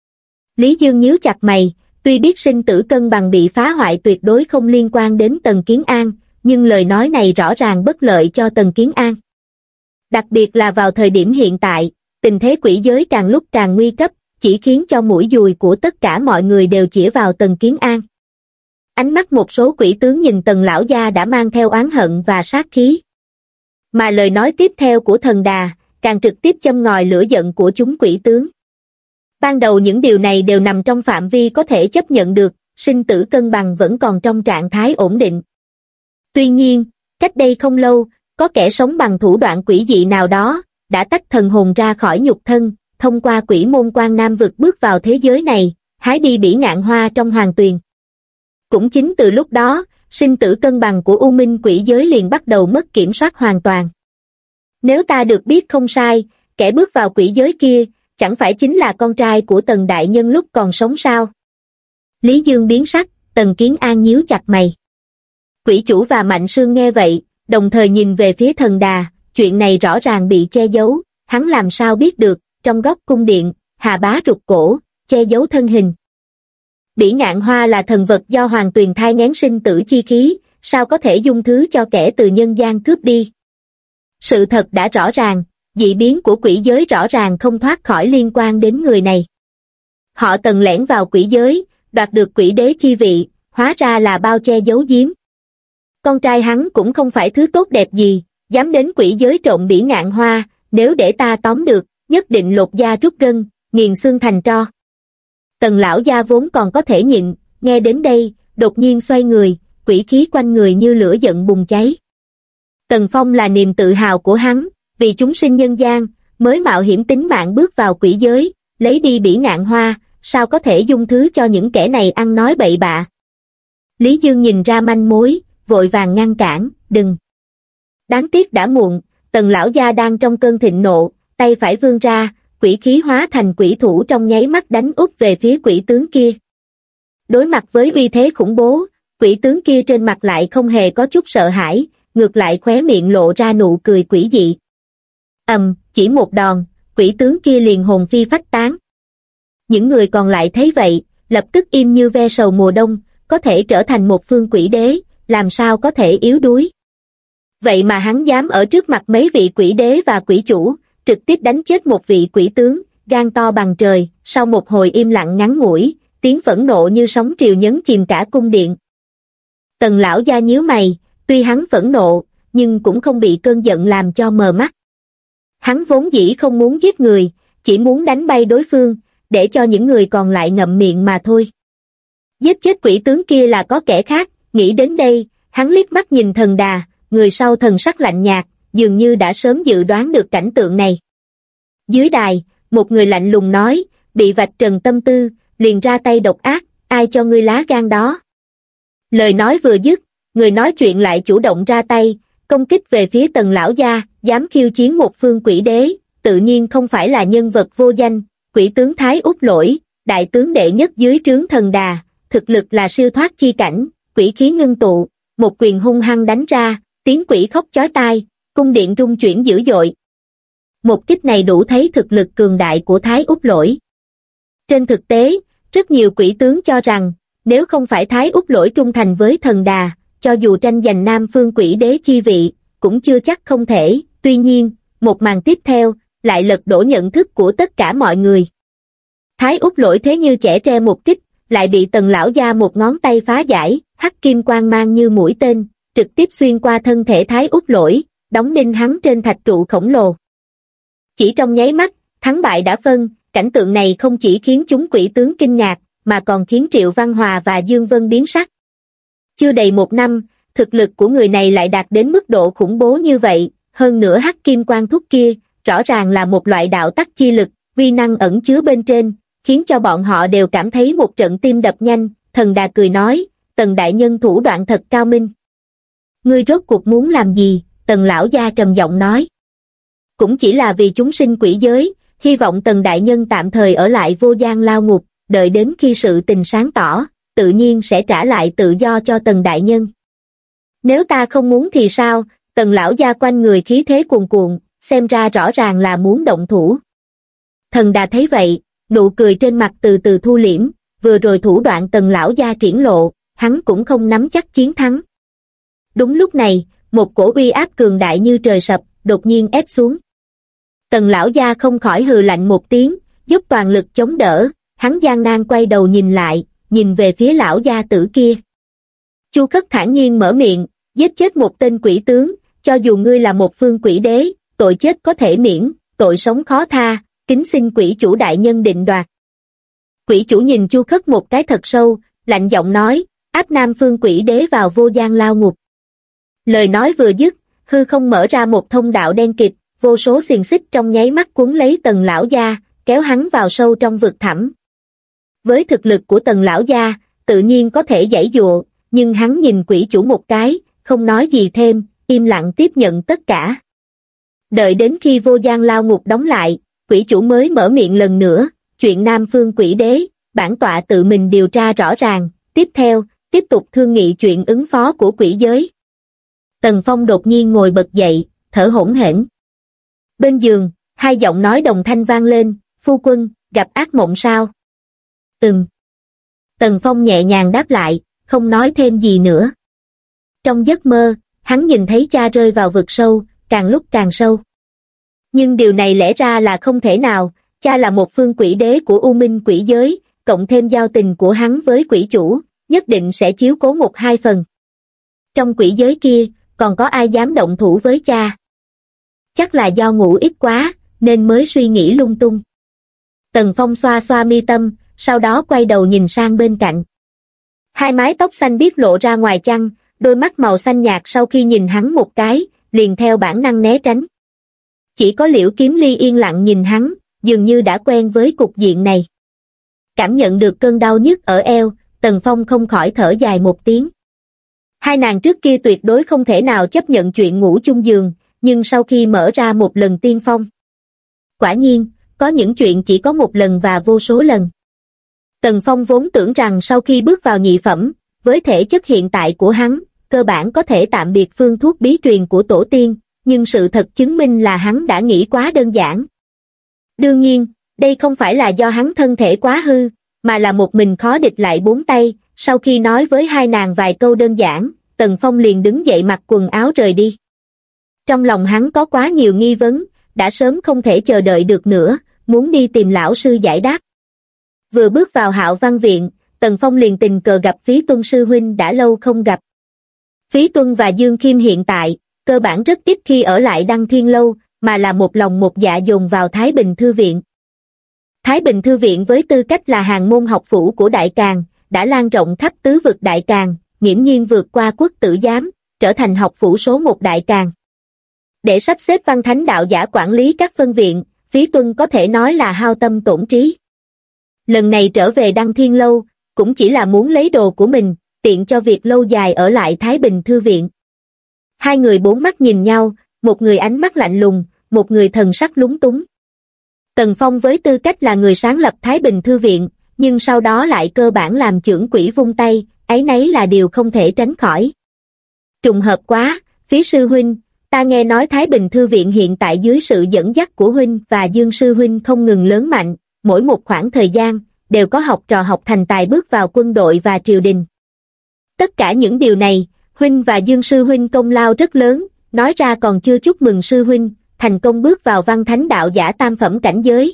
Lý Dương nhíu chặt mày, tuy biết sinh tử cân bằng bị phá hoại tuyệt đối không liên quan đến Tần Kiến An, nhưng lời nói này rõ ràng bất lợi cho Tần Kiến An. Đặc biệt là vào thời điểm hiện tại, tình thế quỷ giới càng lúc càng nguy cấp, chỉ khiến cho mũi dùi của tất cả mọi người đều chĩa vào Tần Kiến An. Ánh mắt một số quỷ tướng nhìn Tần lão gia đã mang theo oán hận và sát khí. Mà lời nói tiếp theo của Thần Đà, càng trực tiếp châm ngòi lửa giận của chúng quỷ tướng. Ban đầu những điều này đều nằm trong phạm vi có thể chấp nhận được, sinh tử cân bằng vẫn còn trong trạng thái ổn định. Tuy nhiên, cách đây không lâu, có kẻ sống bằng thủ đoạn quỷ dị nào đó, đã tách thần hồn ra khỏi nhục thân, thông qua quỷ môn quan Nam vực bước vào thế giới này, hái đi bỉ ngạn hoa trong hoàng tuyền. Cũng chính từ lúc đó, sinh tử cân bằng của U Minh quỷ giới liền bắt đầu mất kiểm soát hoàn toàn. Nếu ta được biết không sai, kẻ bước vào quỷ giới kia, chẳng phải chính là con trai của Tần đại nhân lúc còn sống sao? Lý Dương biến sắc, Tần Kiến An nhíu chặt mày. Quỷ chủ và Mạnh Sương nghe vậy, đồng thời nhìn về phía Thần Đà, chuyện này rõ ràng bị che giấu, hắn làm sao biết được, trong góc cung điện, Hà Bá rụt cổ, che giấu thân hình. Bỉ ngạn hoa là thần vật do hoàng tuyền thai nghén sinh tử chi khí, sao có thể dung thứ cho kẻ từ nhân gian cướp đi? Sự thật đã rõ ràng, dị biến của quỷ giới rõ ràng không thoát khỏi liên quan đến người này. Họ Tần lẻn vào quỷ giới, đoạt được quỷ đế chi vị, hóa ra là bao che giấu giếm. Con trai hắn cũng không phải thứ tốt đẹp gì, dám đến quỷ giới trộm bỉ ngạn hoa, nếu để ta tóm được, nhất định lột da rút gân, nghiền xương thành tro. Tần lão gia vốn còn có thể nhịn, nghe đến đây, đột nhiên xoay người, quỷ khí quanh người như lửa giận bùng cháy. Tần Phong là niềm tự hào của hắn, vì chúng sinh nhân gian, mới mạo hiểm tính mạng bước vào quỷ giới, lấy đi bỉ ngạn hoa, sao có thể dung thứ cho những kẻ này ăn nói bậy bạ. Lý Dương nhìn ra manh mối, vội vàng ngăn cản, đừng. Đáng tiếc đã muộn, Tần lão gia đang trong cơn thịnh nộ, tay phải vươn ra, quỷ khí hóa thành quỷ thủ trong nháy mắt đánh úp về phía quỷ tướng kia. Đối mặt với uy thế khủng bố, quỷ tướng kia trên mặt lại không hề có chút sợ hãi, ngược lại khóe miệng lộ ra nụ cười quỷ dị. Chỉ một đòn, quỷ tướng kia liền hồn phi phách tán. Những người còn lại thấy vậy, lập tức im như ve sầu mùa đông, có thể trở thành một phương quỷ đế, làm sao có thể yếu đuối. Vậy mà hắn dám ở trước mặt mấy vị quỷ đế và quỷ chủ, trực tiếp đánh chết một vị quỷ tướng, gan to bằng trời. Sau một hồi im lặng ngắn ngủi, tiếng phẫn nộ như sóng triều nhấn chìm cả cung điện. Tần lão gia nhíu mày, tuy hắn phẫn nộ, nhưng cũng không bị cơn giận làm cho mờ mắt. Hắn vốn dĩ không muốn giết người, chỉ muốn đánh bay đối phương, để cho những người còn lại ngậm miệng mà thôi. Giết chết quỷ tướng kia là có kẻ khác, nghĩ đến đây, hắn liếc mắt nhìn Thần Đà, người sau thần sắc lạnh nhạt, dường như đã sớm dự đoán được cảnh tượng này. Dưới đài, một người lạnh lùng nói, bị vạch trần tâm tư, liền ra tay độc ác, ai cho ngươi lá gan đó. Lời nói vừa dứt, người nói chuyện lại chủ động ra tay, công kích về phía Tần lão gia, dám khiêu chiến một phương quỷ đế, tự nhiên không phải là nhân vật vô danh, quỷ tướng Thái Úc Lỗi, đại tướng đệ nhất dưới trướng Thần Đà, thực lực là siêu thoát chi cảnh, quỷ khí ngưng tụ, một quyền hung hăng đánh ra, tiếng quỷ khóc chói tai, cung điện rung chuyển dữ dội. Một kích này đủ thấy thực lực cường đại của Thái Úc Lỗi. Trên thực tế, rất nhiều quỷ tướng cho rằng, nếu không phải Thái Úc Lỗi trung thành với Thần Đà, cho dù tranh giành Nam phương quỷ đế chi vị, cũng chưa chắc không thể. Tuy nhiên, một màn tiếp theo, lại lật đổ nhận thức của tất cả mọi người. Thái Úc Lỗi thế như chẻ tre một kích, lại bị Tần lão gia một ngón tay phá giải, hắc kim quang mang như mũi tên, trực tiếp xuyên qua thân thể Thái Úc Lỗi, đóng đinh hắn trên thạch trụ khổng lồ. Chỉ trong nháy mắt, thắng bại đã phân, cảnh tượng này không chỉ khiến chúng quỷ tướng kinh ngạc, mà còn khiến Triệu Văn Hòa và Dương Vân biến sắc. Chưa đầy một năm, thực lực của người này lại đạt đến mức độ khủng bố như vậy, hơn nữa hắc kim quang thúc kia, rõ ràng là một loại đạo tắc chi lực, uy năng ẩn chứa bên trên, khiến cho bọn họ đều cảm thấy một trận tim đập nhanh. Thần Đà cười nói, Tần đại nhân thủ đoạn thật cao minh. Ngươi rốt cuộc muốn làm gì? Tần lão gia trầm giọng nói. Cũng chỉ là vì chúng sinh quỷ giới, hy vọng Tần đại nhân tạm thời ở lại vô gian lao ngục, đợi đến khi sự tình sáng tỏ, tự nhiên sẽ trả lại tự do cho Tần đại nhân. Nếu ta không muốn thì sao? Tần lão gia quanh người khí thế cuồn cuộn, xem ra rõ ràng là muốn động thủ. Thần Đà thấy vậy, nụ cười trên mặt từ từ thu liễm, vừa rồi thủ đoạn Tần lão gia triển lộ, hắn cũng không nắm chắc chiến thắng. Đúng lúc này, một cổ uy áp cường đại như trời sập, đột nhiên ép xuống. Tần lão gia không khỏi hừ lạnh một tiếng, dốc toàn lực chống đỡ, hắn gian nan quay đầu nhìn lại, nhìn về phía lão gia tử kia. Chu Khất thản nhiên mở miệng, giết chết một tên quỷ tướng, cho dù ngươi là một phương quỷ đế, tội chết có thể miễn, tội sống khó tha, kính xin quỷ chủ đại nhân định đoạt. Quỷ chủ nhìn Chu Khất một cái thật sâu, lạnh giọng nói, áp Nam phương quỷ đế vào vô gian lao ngục. Lời nói vừa dứt, hư không mở ra một thông đạo đen kịt, vô số xiềng xích trong nháy mắt cuốn lấy Tần lão gia, kéo hắn vào sâu trong vực thẳm. Với thực lực của Tần lão gia, tự nhiên có thể giãy giụa, nhưng hắn nhìn quỷ chủ một cái, không nói gì thêm, im lặng tiếp nhận tất cả. Đợi đến khi vô gian lao ngục đóng lại, quỷ chủ mới mở miệng lần nữa, chuyện Nam phương quỷ đế, bản tọa tự mình điều tra rõ ràng, tiếp theo, tiếp tục thương nghị chuyện ứng phó của quỷ giới. Tần Phong đột nhiên ngồi bật dậy, thở hổn hển. Bên giường, hai giọng nói đồng thanh vang lên, phu quân, gặp ác mộng sao? Tần Phong nhẹ nhàng đáp lại, không nói thêm gì nữa. Trong giấc mơ, hắn nhìn thấy cha rơi vào vực sâu, càng lúc càng sâu. Nhưng điều này lẽ ra là không thể nào, cha là một phương quỷ đế của U Minh quỷ giới, cộng thêm giao tình của hắn với quỷ chủ, nhất định sẽ chiếu cố một hai phần. Trong quỷ giới kia, còn có ai dám động thủ với cha? Chắc là do ngủ ít quá, nên mới suy nghĩ lung tung. Tần Phong xoa xoa mi tâm, sau đó quay đầu nhìn sang bên cạnh. Hai mái tóc xanh biếc lộ ra ngoài chăn, đôi mắt màu xanh nhạt sau khi nhìn hắn một cái, liền theo bản năng né tránh. Chỉ có Liễu Kiếm Ly yên lặng nhìn hắn, dường như đã quen với cục diện này. Cảm nhận được cơn đau nhức ở eo, Tần Phong không khỏi thở dài một tiếng. Hai nàng trước kia tuyệt đối không thể nào chấp nhận chuyện ngủ chung giường, nhưng sau khi mở ra một lần tiên phong. Quả nhiên, có những chuyện chỉ có một lần và vô số lần. Tần Phong vốn tưởng rằng sau khi bước vào nhị phẩm, với thể chất hiện tại của hắn, cơ bản có thể tạm biệt phương thuốc bí truyền của tổ tiên, nhưng sự thật chứng minh là hắn đã nghĩ quá đơn giản. Đương nhiên, đây không phải là do hắn thân thể quá hư, mà là một mình khó địch lại bốn tay. Sau khi nói với hai nàng vài câu đơn giản, Tần Phong liền đứng dậy mặc quần áo rời đi. Trong lòng hắn có quá nhiều nghi vấn, đã sớm không thể chờ đợi được nữa, muốn đi tìm lão sư giải đáp. Vừa bước vào Hạo Văn Viện, Tần Phong liền tình cờ gặp Phí Tuân sư huynh đã lâu không gặp. Phí Tuân và Dương Kim hiện tại, cơ bản rất ít khi ở lại Đăng Thiên Lâu, mà là một lòng một dạ dồn vào Thái Bình Thư Viện. Thái Bình Thư viện với tư cách là hàng môn học phủ của Đại Càn, đã lan rộng khắp tứ vực Đại Càn, nghiễm nhiên vượt qua Quốc Tử Giám, trở thành học phủ số 1 Đại Càn. Để sắp xếp văn thánh đạo giả quản lý các phân viện, Phí Tuân có thể nói là hao tâm tổn trí. Lần này trở về Đăng Thiên Lâu, cũng chỉ là muốn lấy đồ của mình, tiện cho việc lâu dài ở lại Thái Bình Thư viện. Hai người bốn mắt nhìn nhau, một người ánh mắt lạnh lùng, một người thần sắc lúng túng. Tần Phong với tư cách là người sáng lập Thái Bình Thư viện, nhưng sau đó lại cơ bản làm chưởng quỹ vung tay, áy náy là điều không thể tránh khỏi. Trùng hợp quá, Phí sư huynh, ta nghe nói Thái Bình Thư viện hiện tại dưới sự dẫn dắt của huynh và Dương sư huynh không ngừng lớn mạnh, mỗi một khoảng thời gian, đều có học trò học thành tài bước vào quân đội và triều đình. Tất cả những điều này, huynh và Dương sư huynh công lao rất lớn, nói ra còn chưa chúc mừng sư huynh, thành công bước vào văn thánh đạo giả tam phẩm cảnh giới.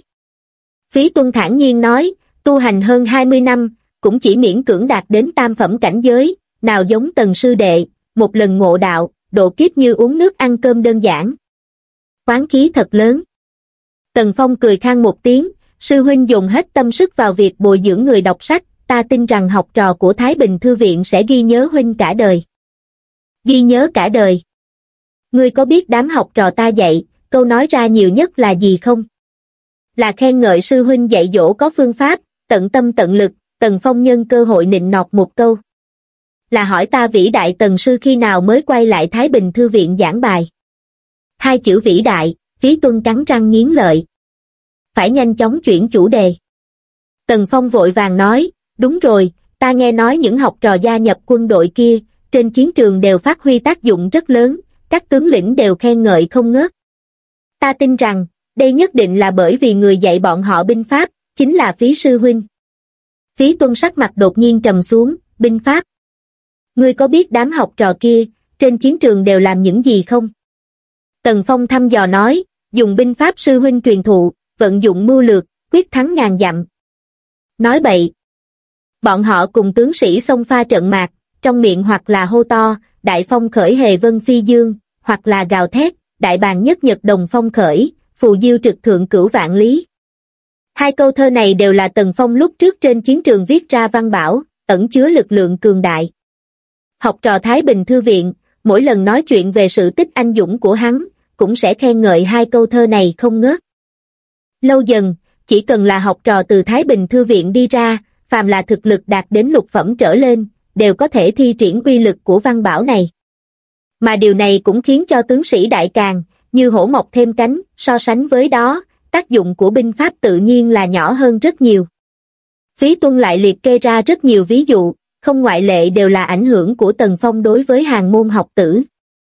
Phí Tuân thản nhiên nói, tu hành hơn 20 năm, cũng chỉ miễn cưỡng đạt đến tam phẩm cảnh giới, nào giống Tần sư đệ, một lần ngộ đạo, độ kiếp như uống nước ăn cơm đơn giản. Quán khí thật lớn. Tần Phong cười khan một tiếng, sư huynh dùng hết tâm sức vào việc bồi dưỡng người đọc sách, ta tin rằng học trò của Thái Bình Thư viện sẽ ghi nhớ huynh cả đời. Ghi nhớ cả đời. Ngươi có biết đám học trò ta dạy, câu nói ra nhiều nhất là gì không? Là khen ngợi sư huynh dạy dỗ có phương pháp, tận tâm tận lực. Tần Phong nhân cơ hội nịnh nọt một câu. Là hỏi ta vĩ đại Tần sư khi nào mới quay lại Thái Bình Thư viện giảng bài. Hai chữ vĩ đại, Phí Tuân cắn răng nghiến lợi. Phải nhanh chóng chuyển chủ đề. Tần Phong vội vàng nói, đúng rồi, ta nghe nói những học trò gia nhập quân đội kia, trên chiến trường đều phát huy tác dụng rất lớn, các tướng lĩnh đều khen ngợi không ngớt. Ta tin rằng, đây nhất định là bởi vì người dạy bọn họ binh pháp, chính là Phí sư huynh. Phí Tuân sắc mặt đột nhiên trầm xuống, binh pháp. Ngươi có biết đám học trò kia, trên chiến trường đều làm những gì không? Tần Phong thăm dò nói, dùng binh pháp sư huynh truyền thụ, vận dụng mưu lược, quyết thắng ngàn dặm. Nói bậy. Bọn họ cùng tướng sĩ xông pha trận mạc, trong miệng hoặc là hô to, đại phong khởi hề vân phi dương, hoặc là gào thét, đại bàng nhất nhật đồng phong khởi, phù diêu trực thượng cửu vạn lý. Hai câu thơ này đều là Tần Phong lúc trước trên chiến trường viết ra văn bảo, ẩn chứa lực lượng cường đại. Học trò Thái Bình Thư viện, mỗi lần nói chuyện về sự tích anh dũng của hắn, cũng sẽ khen ngợi hai câu thơ này không ngớt. Lâu dần, chỉ cần là học trò từ Thái Bình Thư viện đi ra, phàm là thực lực đạt đến lục phẩm trở lên, đều có thể thi triển uy lực của văn bảo này. Mà điều này cũng khiến cho tướng sĩ Đại Càn, như hổ mọc thêm cánh, so sánh với đó, tác dụng của binh pháp tự nhiên là nhỏ hơn rất nhiều. Phí Tuân lại liệt kê ra rất nhiều ví dụ, không ngoại lệ đều là ảnh hưởng của Tần Phong đối với hàng môn học tử.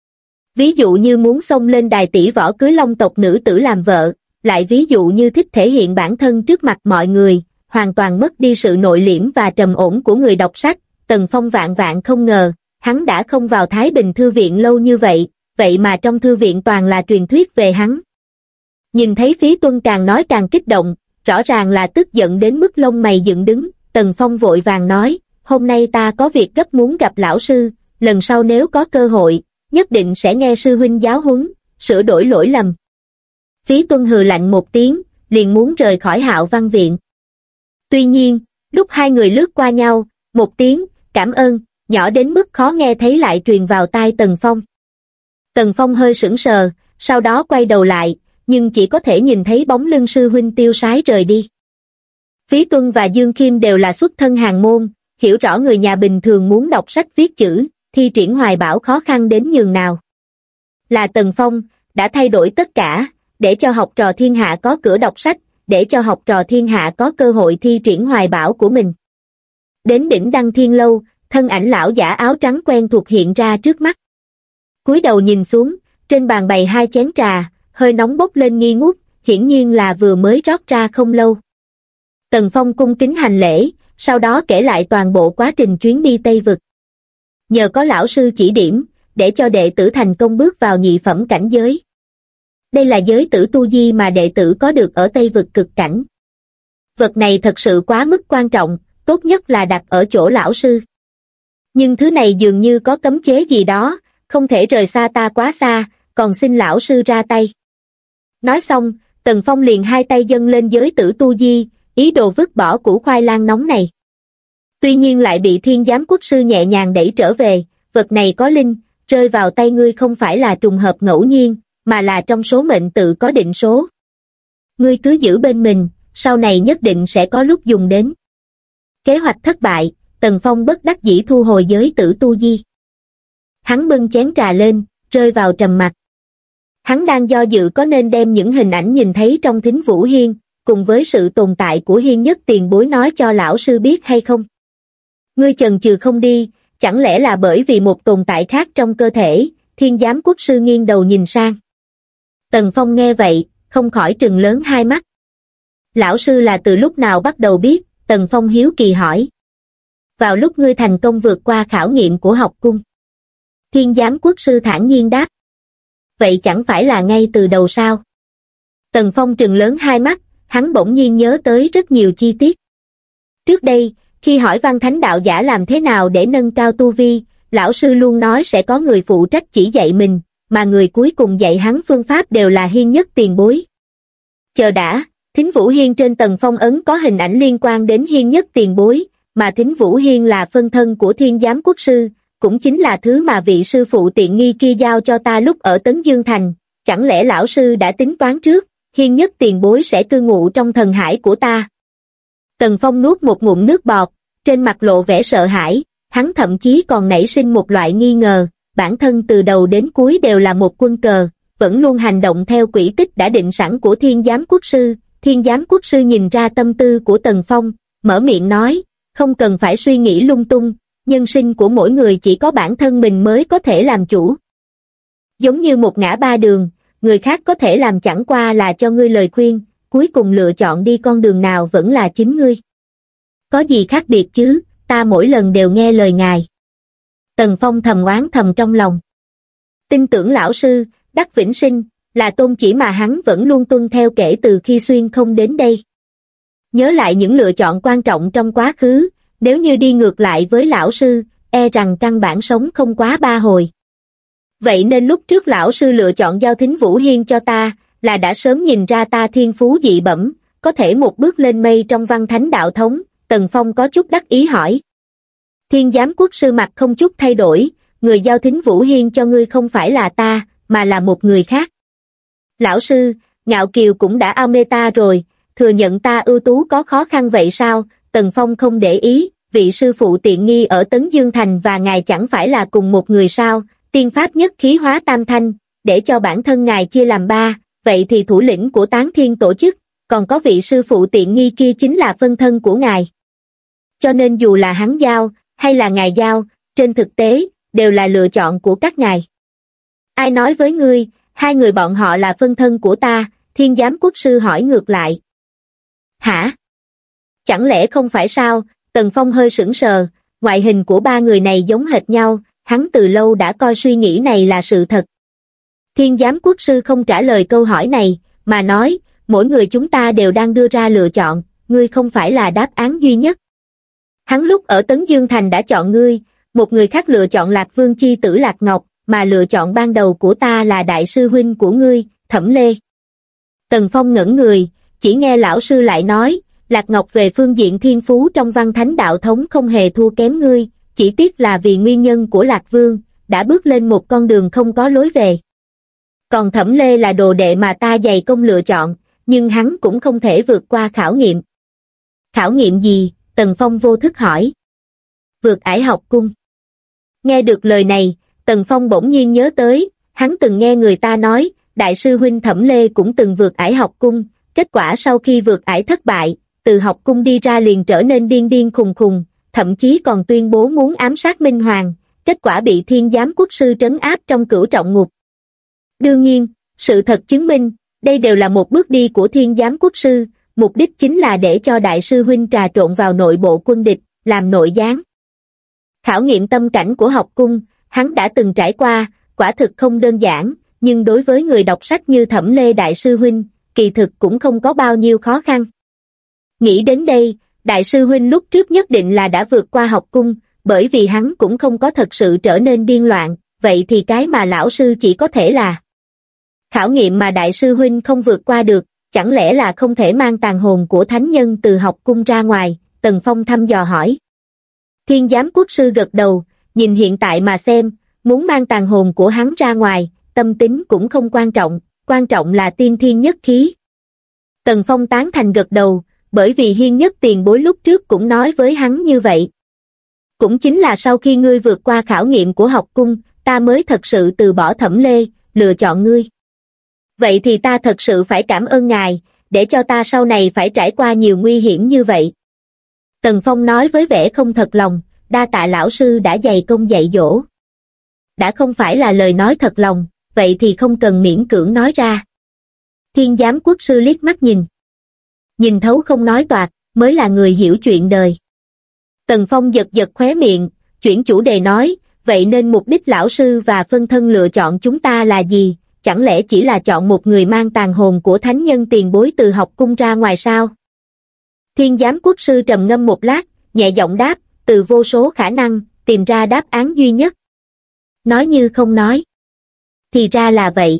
Ví dụ như muốn xông lên đài tỷ võ cưới long tộc nữ tử làm vợ, lại ví dụ như thích thể hiện bản thân trước mặt mọi người, hoàn toàn mất đi sự nội liễm và trầm ổn của người đọc sách. Tần Phong vạn vạn không ngờ, hắn đã không vào Thái Bình Thư viện lâu như vậy, vậy mà trong thư viện toàn là truyền thuyết về hắn. Nhìn thấy Phí Tuân càng nói càng kích động, rõ ràng là tức giận đến mức lông mày dựng đứng, Tần Phong vội vàng nói, hôm nay ta có việc gấp muốn gặp lão sư, lần sau nếu có cơ hội, nhất định sẽ nghe sư huynh giáo huấn, sửa đổi lỗi lầm. Phí Tuân hừ lạnh một tiếng, liền muốn rời khỏi Hạo Văn viện. Tuy nhiên, lúc hai người lướt qua nhau, một tiếng, cảm ơn, nhỏ đến mức khó nghe thấy lại truyền vào tai Tần Phong. Tần Phong hơi sững sờ, sau đó quay đầu lại, nhưng chỉ có thể nhìn thấy bóng lưng sư huynh tiêu sái rời đi. Phí Tuân và Dương Khiêm đều là xuất thân hàng môn, hiểu rõ người nhà bình thường muốn đọc sách viết chữ, thi triển hoài bão khó khăn đến nhường nào. Là Tần Phong, đã thay đổi tất cả, để cho học trò thiên hạ có cửa đọc sách, để cho học trò thiên hạ có cơ hội thi triển hoài bão của mình. Đến đỉnh Đăng Thiên Lâu, thân ảnh lão giả áo trắng quen thuộc hiện ra trước mắt. Cúi đầu nhìn xuống, trên bàn bày hai chén trà, hơi nóng bốc lên nghi ngút, hiển nhiên là vừa mới rót ra không lâu. Tần Phong cung kính hành lễ, sau đó kể lại toàn bộ quá trình chuyến đi Tây Vực. Nhờ có lão sư chỉ điểm, để cho đệ tử thành công bước vào nhị phẩm cảnh giới. Đây là giới tử tu di mà đệ tử có được ở Tây Vực cực cảnh. Vật này thật sự quá mức quan trọng, tốt nhất là đặt ở chỗ lão sư. Nhưng thứ này dường như có cấm chế gì đó, không thể rời xa ta quá xa, còn xin lão sư ra tay. Nói xong, Tần Phong liền hai tay dâng lên giới tử tu di, ý đồ vứt bỏ củ khoai lang nóng này. Tuy nhiên lại bị Thiên Giám Quốc sư nhẹ nhàng đẩy trở về, vật này có linh, rơi vào tay ngươi không phải là trùng hợp ngẫu nhiên, mà là trong số mệnh tự có định số. Ngươi cứ giữ bên mình, sau này nhất định sẽ có lúc dùng đến. Kế hoạch thất bại, Tần Phong bất đắc dĩ thu hồi giới tử tu di. Hắn bưng chén trà lên, rơi vào trầm mặc. Hắn đang do dự có nên đem những hình ảnh nhìn thấy trong Thính Vũ Hiên, cùng với sự tồn tại của Hiên Nhất Tiền Bối nói cho lão sư biết hay không. Ngươi chần chừ không đi, chẳng lẽ là bởi vì một tồn tại khác trong cơ thể? Thiên Giám Quốc sư nghiêng đầu nhìn sang. Tần Phong nghe vậy, không khỏi trừng lớn hai mắt. Lão sư là từ lúc nào bắt đầu biết? Tần Phong hiếu kỳ hỏi. Vào lúc ngươi thành công vượt qua khảo nghiệm của học cung. Thiên Giám Quốc sư thản nhiên đáp. Vậy chẳng phải là ngay từ đầu sao? Tần Phong trừng lớn hai mắt, hắn bỗng nhiên nhớ tới rất nhiều chi tiết. Trước đây, khi hỏi Văn Thánh đạo giả làm thế nào để nâng cao tu vi, lão sư luôn nói sẽ có người phụ trách chỉ dạy mình, mà người cuối cùng dạy hắn phương pháp đều là Hiên Nhất Tiền Bối. Chờ đã, Thính Vũ Hiên trên Tần Phong ấn có hình ảnh liên quan đến Hiên Nhất Tiền Bối, mà Thính Vũ Hiên là phân thân của Thiên Giám Quốc sư, cũng chính là thứ mà vị sư phụ tiện nghi kia giao cho ta lúc ở Tấn Dương Thành. Chẳng lẽ lão sư đã tính toán trước, Hiên Nhất Tiền Bối sẽ cư ngụ trong thần hải của ta? Tần Phong nuốt một ngụm nước bọt, trên mặt lộ vẻ sợ hãi, hắn thậm chí còn nảy sinh một loại nghi ngờ, bản thân từ đầu đến cuối đều là một quân cờ, vẫn luôn hành động theo quỹ tích đã định sẵn của Thiên Giám Quốc sư. Thiên Giám Quốc sư nhìn ra tâm tư của Tần Phong, mở miệng nói, không cần phải suy nghĩ lung tung, nhân sinh của mỗi người chỉ có bản thân mình mới có thể làm chủ. Giống như một ngã ba đường, người khác có thể làm chẳng qua là cho ngươi lời khuyên, cuối cùng lựa chọn đi con đường nào vẫn là chính ngươi. Có gì khác biệt chứ, ta mỗi lần đều nghe lời ngài. Tần Phong thầm oán thầm trong lòng. Tin tưởng lão sư, đắc vĩnh sinh, là tôn chỉ mà hắn vẫn luôn tuân theo kể từ khi xuyên không đến đây. Nhớ lại những lựa chọn quan trọng trong quá khứ, nếu như đi ngược lại với lão sư, e rằng căn bản sống không quá 3 hồi. Vậy nên lúc trước lão sư lựa chọn giao Thính Vũ Hiên cho ta, là đã sớm nhìn ra ta thiên phú dị bẩm, có thể một bước lên mây trong Văn Thánh đạo thống. Tần Phong có chút đắc ý hỏi. Thiên Giám Quốc sư mặt không chút thay đổi, người giao Thính Vũ Hiên cho ngươi không phải là ta, mà là một người khác. Lão sư, Ngạo Kiều cũng đã ao mê ta rồi, thừa nhận ta ưu tú có khó khăn vậy sao? Tần Phong không để ý, vị sư phụ tiện nghi ở Tấn Dương Thành và ngài chẳng phải là cùng một người sao? Tiên pháp nhất khí hóa tam thanh, để cho bản thân ngài chia làm 3, vậy thì thủ lĩnh của Tán Thiên tổ chức, còn có vị sư phụ tiện nghi kia chính là phân thân của ngài. Cho nên dù là hắn giao, hay là ngài giao, trên thực tế, đều là lựa chọn của các ngài. Ai nói với ngươi, hai người bọn họ là phân thân của ta? Thiên Giám Quốc sư hỏi ngược lại. Hả? Chẳng lẽ không phải sao? Tần Phong hơi sững sờ, ngoại hình của 3 người này giống hệt nhau, hắn từ lâu đã coi suy nghĩ này là sự thật. Thiên Giám Quốc sư không trả lời câu hỏi này, mà nói, mỗi người chúng ta đều đang đưa ra lựa chọn, ngươi không phải là đáp án duy nhất. Hắn lúc ở Tấn Dương Thành đã chọn ngươi, một người khác lựa chọn Lạc Vương chi tử Lạc Ngọc, mà lựa chọn ban đầu của ta là đại sư huynh của ngươi, Thẩm Lê. Tần Phong ngẩn người, chỉ nghe lão sư lại nói, Lạc Ngọc về phương diện thiên phú trong Văn Thánh đạo thống không hề thua kém ngươi, chỉ tiếc là vì nguyên nhân của Lạc Vương, đã bước lên một con đường không có lối về. Còn Thẩm Lê là đồ đệ mà ta dày công lựa chọn, nhưng hắn cũng không thể vượt qua khảo nghiệm. Khảo nghiệm gì? Tần Phong vô thức hỏi. Vượt ải học cung. Nghe được lời này, Tần Phong bỗng nhiên nhớ tới, hắn từng nghe người ta nói, đại sư huynh Thẩm Lê cũng từng vượt ải học cung, kết quả sau khi vượt ải thất bại, từ học cung đi ra liền trở nên điên điên khùng khùng, thậm chí còn tuyên bố muốn ám sát Minh Hoàng, kết quả bị Thiên Giám Quốc sư trấn áp trong cửu trọng ngục. Đương nhiên, sự thật chứng minh, đây đều là một bước đi của Thiên Giám Quốc sư, mục đích chính là để cho đại sư huynh trà trộn vào nội bộ quân địch, làm nội gián. Khảo nghiệm tâm cảnh của học cung, hắn đã từng trải qua, quả thực không đơn giản, nhưng đối với người đọc sách như Thẩm Lê đại sư huynh, kỳ thực cũng không có bao nhiêu khó khăn. Nghĩ đến đây, đại sư huynh lúc trước nhất định là đã vượt qua học cung, bởi vì hắn cũng không có thật sự trở nên điên loạn, vậy thì cái mà lão sư chỉ có thể là khảo nghiệm mà đại sư huynh không vượt qua được, chẳng lẽ là không thể mang tàn hồn của thánh nhân từ học cung ra ngoài? Tần Phong thăm dò hỏi. Thiên giám quốc sư gật đầu, nhìn hiện tại mà xem, muốn mang tàn hồn của hắn ra ngoài, tâm tính cũng không quan trọng là tiên thiên nhất khí. Tần Phong tán thành gật đầu, bởi vì Hiên Nhất tiền bối lúc trước cũng nói với hắn như vậy. Cũng chính là sau khi ngươi vượt qua khảo nghiệm của học cung, ta mới thật sự từ bỏ Thẩm Lê, lựa chọn ngươi. Vậy thì ta thật sự phải cảm ơn ngài, để cho ta sau này phải trải qua nhiều nguy hiểm như vậy. Tần Phong nói với vẻ không thật lòng, đa tạ lão sư đã dày công dạy dỗ. Đã không phải là lời nói thật lòng, vậy thì không cần miễn cưỡng nói ra. Thiên giám quốc sư liếc mắt nhìn thấu không nói toạc, mới là người hiểu chuyện đời. Tần Phong giật giật khóe miệng, chuyển chủ đề nói, vậy nên mục đích lão sư và phân thân lựa chọn chúng ta là gì? Chẳng lẽ chỉ là chọn một người mang tàn hồn của thánh nhân tiền bối từ học cung ra ngoài sao? Thiên giám quốc sư trầm ngâm một lát, nhẹ giọng đáp, từ vô số khả năng, tìm ra đáp án duy nhất. Nói như không nói. Thì ra là vậy.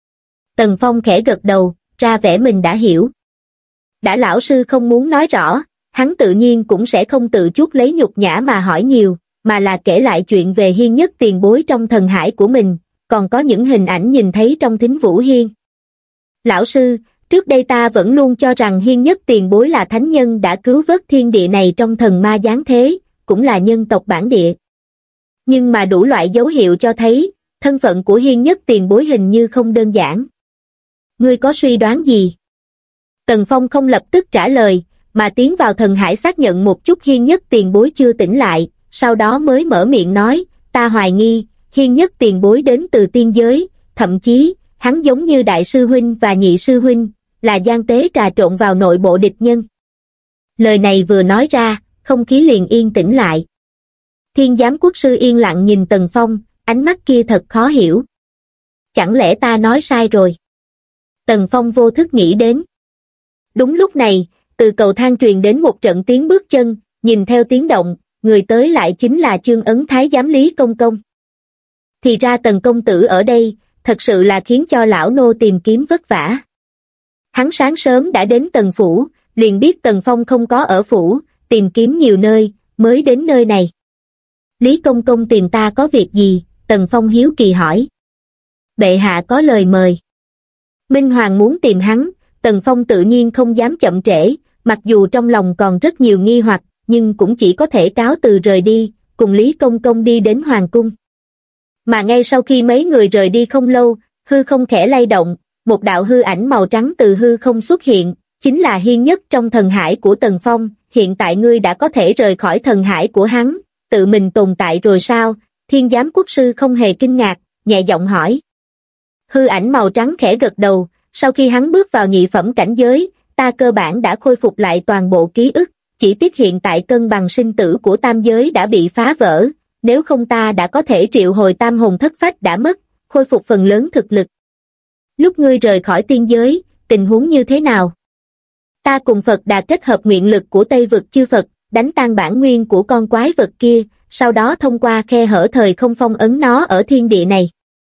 Tần Phong khẽ gật đầu, ra vẻ mình đã hiểu. Đã lão sư không muốn nói rõ, hắn tự nhiên cũng sẽ không tự chuốc lấy nhục nhã mà hỏi nhiều, mà là kể lại chuyện về Hiên Nhất tiền bối trong thần hải của mình, còn có những hình ảnh nhìn thấy trong Thính Vũ Hiên. Lão sư, trước đây ta vẫn luôn cho rằng Hiên Nhất tiền bối là thánh nhân đã cứu vớt thiên địa này trong thần ma giáng thế, cũng là nhân tộc bản địa. Nhưng mà đủ loại dấu hiệu cho thấy, thân phận của Hiên Nhất tiền bối hình như không đơn giản. Ngươi có suy đoán gì? Tần Phong không lập tức trả lời, mà tiến vào thần hải xác nhận một chút Hiên Nhất tiền bối chưa tỉnh lại, sau đó mới mở miệng nói, ta hoài nghi, Hiên Nhất tiền bối đến từ tiên giới, thậm chí, hắn giống như đại sư huynh và nhị sư huynh, là gian tế trà trộn vào nội bộ địch nhân. Lời này vừa nói ra, không khí liền yên tĩnh lại. Thiên giám quốc sư yên lặng nhìn Tần Phong, ánh mắt kia thật khó hiểu. Chẳng lẽ ta nói sai rồi? Tần Phong vô thức nghĩ đến. Đúng lúc này, từ cầu thang truyền đến một trận tiếng bước chân, nhìn theo tiếng động, người tới lại chính là Chương Ấn Thái giám Lý Công Công. Thì ra Tần công tử ở đây, thật sự là khiến cho lão nô tìm kiếm vất vả. Hắn sáng sớm đã đến Tần phủ, liền biết Tần Phong không có ở phủ, tìm kiếm nhiều nơi, mới đến nơi này. Lý Công Công tìm ta có việc gì? Tần Phong hiếu kỳ hỏi. Bệ hạ có lời mời. Minh Hoàng muốn tìm hắn, Tần Phong tự nhiên không dám chậm trễ, mặc dù trong lòng còn rất nhiều nghi hoặc, nhưng cũng chỉ có thể cáo từ rời đi, cùng Lý Công Công đi đến Hoàng cung. Mà ngay sau khi mấy người rời đi không lâu, hư không khẽ lay động, một đạo hư ảnh màu trắng từ hư không xuất hiện, chính là Hiên Nhất trong thần hải của Tần Phong. Hiện tại ngươi đã có thể rời khỏi thần hải của hắn, tự mình tồn tại rồi sao? Thiên giám quốc sư không hề kinh ngạc, nhẹ giọng hỏi. Hư ảnh màu trắng khẽ gật đầu, sau khi hắn bước vào nhị phẩm cảnh giới, ta cơ bản đã khôi phục lại toàn bộ ký ức, chỉ tiếc hiện tại cân bằng sinh tử của tam giới đã bị phá vỡ, nếu không ta đã có thể triệu hồi tam hồn thất phách đã mất, khôi phục phần lớn thực lực. Lúc ngươi rời khỏi tiên giới, tình huống như thế nào? Ta cùng Phật đã kết hợp nguyện lực của Tây vực chư Phật, đánh tan bản nguyên của con quái vật kia, sau đó thông qua khe hở thời không phong ấn nó ở thiên địa này.